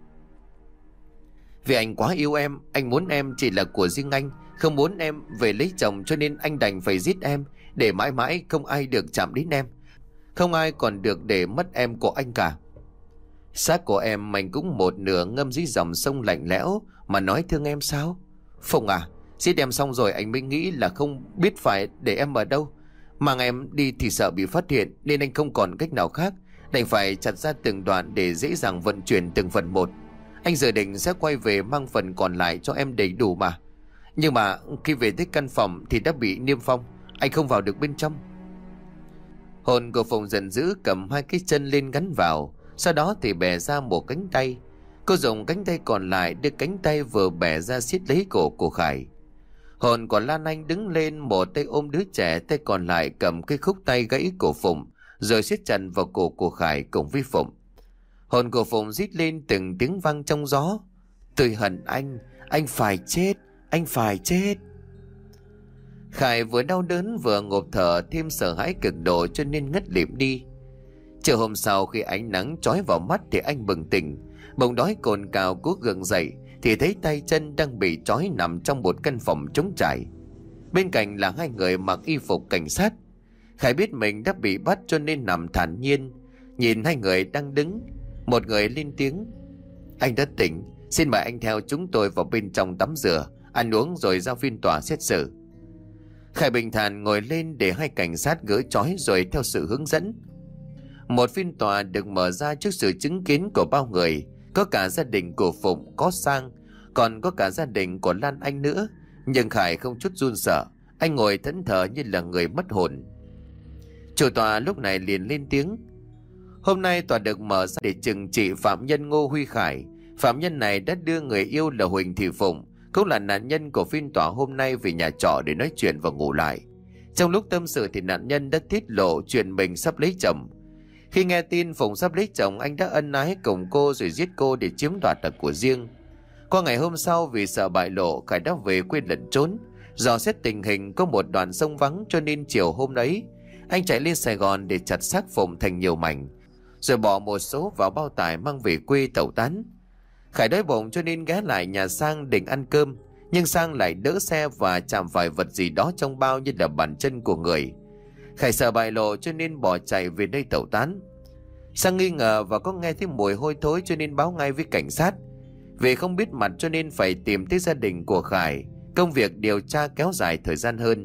Vì anh quá yêu em, anh muốn em chỉ là của riêng anh, không muốn em về lấy chồng, cho nên anh đành phải giết em, để mãi mãi không ai được chạm đến em, không ai còn được để mất em của anh cả. Xác của em anh cũng một nửa ngâm dưới dòng sông lạnh lẽo mà nói thương em sao? Phụng à, giết em xong rồi anh mới nghĩ là không biết phải để em ở đâu. Mang em đi thì sợ bị phát hiện, nên anh không còn cách nào khác, đành phải chặt ra từng đoạn để dễ dàng vận chuyển từng phần một. Anh dự định sẽ quay về mang phần còn lại cho em đầy đủ mà. Nhưng mà khi về tới căn phòng thì đã bị niêm phong, anh không vào được bên trong. Hồn của Phụng giận dữ cầm hai cái chân lên gắn vào. sau đó thì bẻ ra một cánh tay. Cô dùng cánh tay còn lại đưa cánh tay vừa bẻ ra siết lấy cổ của Khải. Hồn của Lan Anh đứng lên, một tay ôm đứa trẻ, tay còn lại cầm cái khúc tay gãy của Phụng, rồi siết chặt vào cổ của Khải cùng với Phụng. Hồn của Phụng rít lên từng tiếng vang trong gió. Tôi hận anh, anh phải chết, anh phải chết. Khải vừa đau đớn vừa ngộp thở, thêm sợ hãi cực độ cho nên ngất lịm đi. Chiều hôm sau khi ánh nắng chói vào mắt thì anh bừng tỉnh, bỗng đói cồn cào cố gượng dậy thì thấy tay chân đang bị trói nằm trong một căn phòng trống trải. Bên cạnh là hai người mặc y phục cảnh sát. Khải biết mình đã bị bắt cho nên nằm thản nhiên, nhìn hai người đang đứng. Một người lên tiếng: Anh đã tỉnh, xin mời anh theo chúng tôi vào bên trong tắm rửa, ăn uống rồi ra phiên tòa xét xử. Khải bình thản ngồi lên để hai cảnh sát gỡ trói rồi theo sự hướng dẫn. Một phiên tòa được mở ra trước sự chứng kiến của bao người, có cả gia đình của Phụng, có Sang, còn có cả gia đình của Lan Anh nữa. Nhưng Khải không chút run sợ, anh ngồi thẫn thờ như là người mất hồn. Chủ tòa lúc này liền lên tiếng: Hôm nay tòa được mở ra để trừng trị phạm nhân Ngô Huy Khải. Phạm nhân này đã đưa người yêu là Huỳnh Thị Phụng, cũng là nạn nhân của phiên tòa hôm nay, về nhà trọ để nói chuyện và ngủ lại. Trong lúc tâm sự thì nạn nhân đã tiết lộ chuyện mình sắp lấy chồng. Khi nghe tin Phụng sắp lấy chồng, anh đã ân ái cùng cô rồi giết cô để chiếm đoạt là của riêng. Qua ngày hôm sau, vì sợ bại lộ, Khải đã về quê lẩn trốn. Dò xét tình hình có một đoạn sông vắng cho nên chiều hôm ấy anh chạy lên Sài Gòn để chặt xác Phụng thành nhiều mảnh, rồi bỏ một số vào bao tải mang về quê tẩu tán. Khải đói bụng cho nên ghé lại nhà Sang định ăn cơm, nhưng Sang lại đỡ xe và chạm phải vật gì đó trong bao như là bàn chân của người. Khải sợ bại lộ cho nên bỏ chạy về nơi tẩu tán. Sang nghi ngờ và có nghe thấy mùi hôi thối cho nên báo ngay với cảnh sát. Vì không biết mặt cho nên phải tìm tới gia đình của Khải. Công việc điều tra kéo dài thời gian hơn.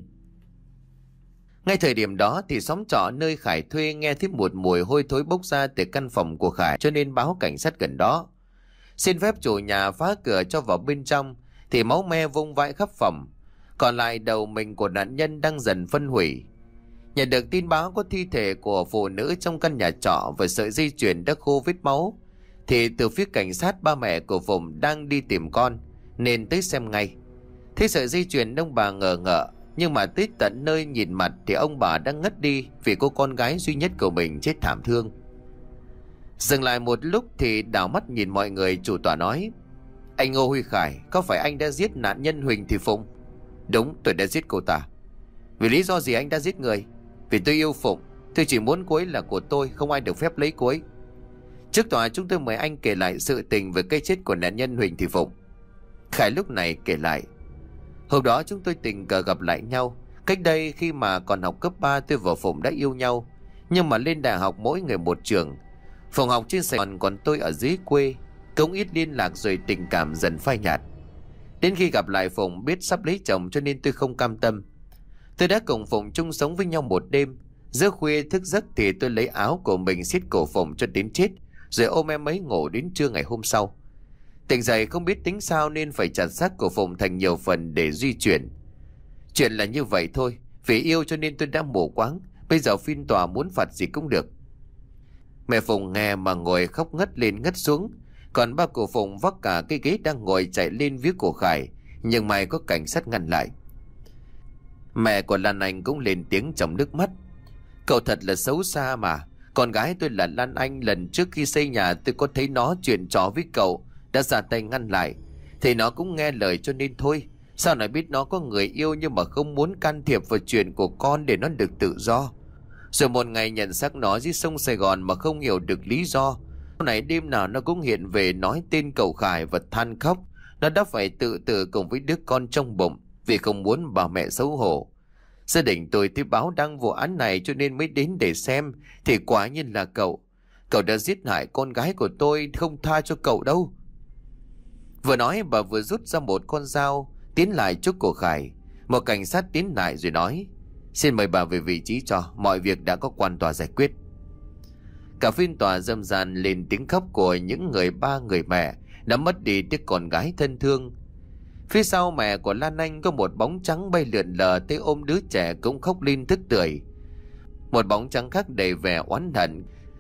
Ngay thời điểm đó thì xóm trọ nơi Khải thuê nghe thấy một mùi hôi thối bốc ra từ căn phòng của Khải, cho nên báo cảnh sát gần đó. Xin phép chủ nhà phá cửa cho vào bên trong thì máu me vung vãi khắp phòng. Còn lại đầu mình của nạn nhân đang dần phân hủy. Nhận được tin báo có thi thể của phụ nữ trong căn nhà trọ và sợi dây chuyền đã khô vết máu, thì từ phía cảnh sát ba mẹ của Phụng đang đi tìm con nên tới xem ngay. Thấy sợi dây chuyền, ông bà ngờ ngợ, nhưng mà tới tận nơi nhìn mặt thì ông bà đang ngất đi vì cô con gái duy nhất của mình chết thảm thương. Dừng lại một lúc thì đảo mắt nhìn mọi người, chủ tòa nói: Anh Ngô Huy Khải, có phải anh đã giết nạn nhân Huỳnh Thị Phụng? Đúng, tôi đã giết cô ta. Vì lý do gì anh đã giết người? Vì tôi yêu Phụng, tôi chỉ muốn cô ấy là của tôi, không ai được phép lấy cô ấy. Trước tòa chúng tôi mời anh kể lại sự tình về cái chết của nạn nhân Huỳnh Thị Phụng. Khải lúc này kể lại: Hôm đó chúng tôi tình cờ gặp lại nhau. Cách đây khi mà còn học cấp ba, tôi và Phụng đã yêu nhau. Nhưng mà lên đại học mỗi người một trường. Phụng học trên Sài Gòn, còn tôi ở dưới quê. Cũng ít liên lạc rồi tình cảm dần phai nhạt. Đến khi gặp lại Phụng biết sắp lấy chồng cho nên tôi không cam tâm. Tôi đã cùng Phụng chung sống với nhau một đêm. Giữa khuya thức giấc thì tôi lấy áo của mình xiết cổ Phụng cho đến chết, rồi ôm em ấy ngủ đến trưa ngày hôm sau. Tỉnh dậy không biết tính sao nên phải chặt xác của Phụng thành nhiều phần để di chuyển. Chuyện là như vậy thôi, vì yêu cho nên tôi đã mù quáng. Bây giờ phiên tòa muốn phạt gì cũng được. Mẹ Phụng nghe mà ngồi khóc ngất lên ngất xuống. Còn ba của Phụng vác cả cái ghế đang ngồi chạy lên phía của Khải, nhưng may có cảnh sát ngăn lại. Mẹ của Lan Anh cũng lên tiếng trong nước mắt: Cậu thật là xấu xa mà. Con gái tôi là Lan Anh, lần trước khi xây nhà tôi có thấy nó chuyện trò với cậu, đã ra tay ngăn lại. Thì nó cũng nghe lời cho nên thôi. Sao lại biết nó có người yêu nhưng mà không muốn can thiệp vào chuyện của con để nó được tự do. Rồi một ngày nhận xác nó dưới sông Sài Gòn mà không hiểu được lý do. Sau này đêm nào nó cũng hiện về nói tên cậu Khải và than khóc. Nó đã phải tự tử cùng với đứa con trong bụng vì không muốn bà mẹ xấu hổ. Gia đình tôi thấy báo đăng vụ án này cho nên mới đến để xem, thì quả nhiên là cậu. Cậu đã giết hại con gái của tôi, không tha cho cậu đâu. Vừa nói bà vừa rút ra một con dao tiến lại trước cổ Khải. Một cảnh sát tiến lại rồi nói: Xin mời bà về vị trí cho, mọi việc đã có quan tòa giải quyết. Cả phiên tòa râm ran lên tiếng khóc của những người ba người mẹ đã mất đi đứa con gái thân thương. Phía sau mẹ của Lan Anh có một bóng trắng bay lượn lờ tới ôm đứa trẻ cũng khóc lên tức tưởi. Một bóng trắng khác đầy vẻ oán hận,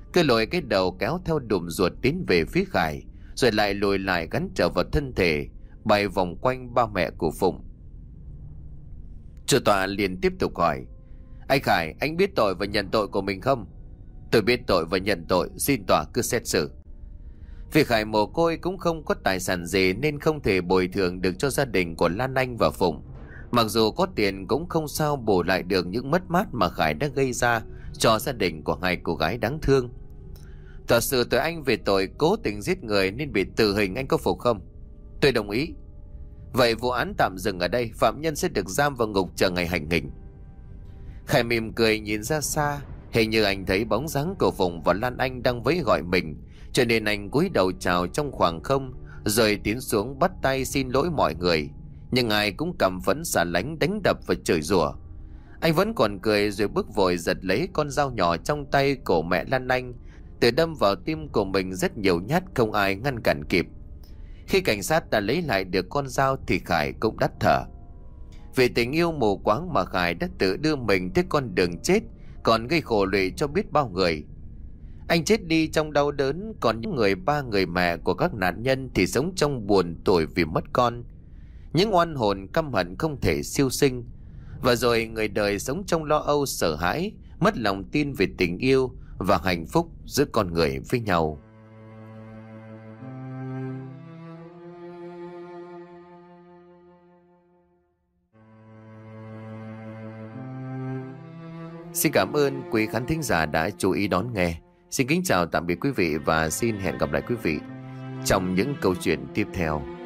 Cứ lội cái đầu kéo theo đùm ruột tiến về phía Khải, rồi lại lùi lại gắn trở vào thân thể, bay vòng quanh ba mẹ của Phụng. Chủ tọa liền tiếp tục hỏi: Anh Khải, anh biết tội và nhận tội của mình không? Tôi biết tội và nhận tội, xin tòa cứ xét xử. Vì Khải mồ côi cũng không có tài sản gì nên không thể bồi thường được cho gia đình của Lan Anh và Phụng. Mặc dù có tiền cũng không sao bù lại được những mất mát mà Khải đã gây ra cho gia đình của hai cô gái đáng thương. Tòa xử tội anh về tội cố tình giết người nên bị tử hình, anh có phục không? Tôi đồng ý. Vậy vụ án tạm dừng ở đây, phạm nhân sẽ được giam vào ngục chờ ngày hành hình. Khải mỉm cười nhìn ra xa, hình như anh thấy bóng dáng của Phụng và Lan Anh đang vẫy gọi mình, cho nên anh cúi đầu chào trong khoảng không, rồi tiến xuống bắt tay xin lỗi mọi người. Nhưng ai cũng căm phẫn xả lánh, đánh đập và chửi rủa. Anh vẫn còn cười rồi bước vội giật lấy con dao nhỏ trong tay của mẹ Lan Anh, tự đâm vào tim của mình rất nhiều nhát, không ai ngăn cản kịp. Khi cảnh sát đã lấy lại được con dao thì Khải cũng đắt thở. Vì tình yêu mù quáng mà Khải đã tự đưa mình tới con đường chết, còn gây khổ lụy cho biết bao người. Anh chết đi trong đau đớn, còn những người ba người mẹ của các nạn nhân thì sống trong buồn tủi vì mất con. Những oan hồn căm hận không thể siêu sinh. Và rồi người đời sống trong lo âu sợ hãi, mất lòng tin về tình yêu và hạnh phúc giữa con người với nhau. Xin cảm ơn quý khán thính giả đã chú ý đón nghe. Xin kính chào tạm biệt quý vị và xin hẹn gặp lại quý vị trong những câu chuyện tiếp theo.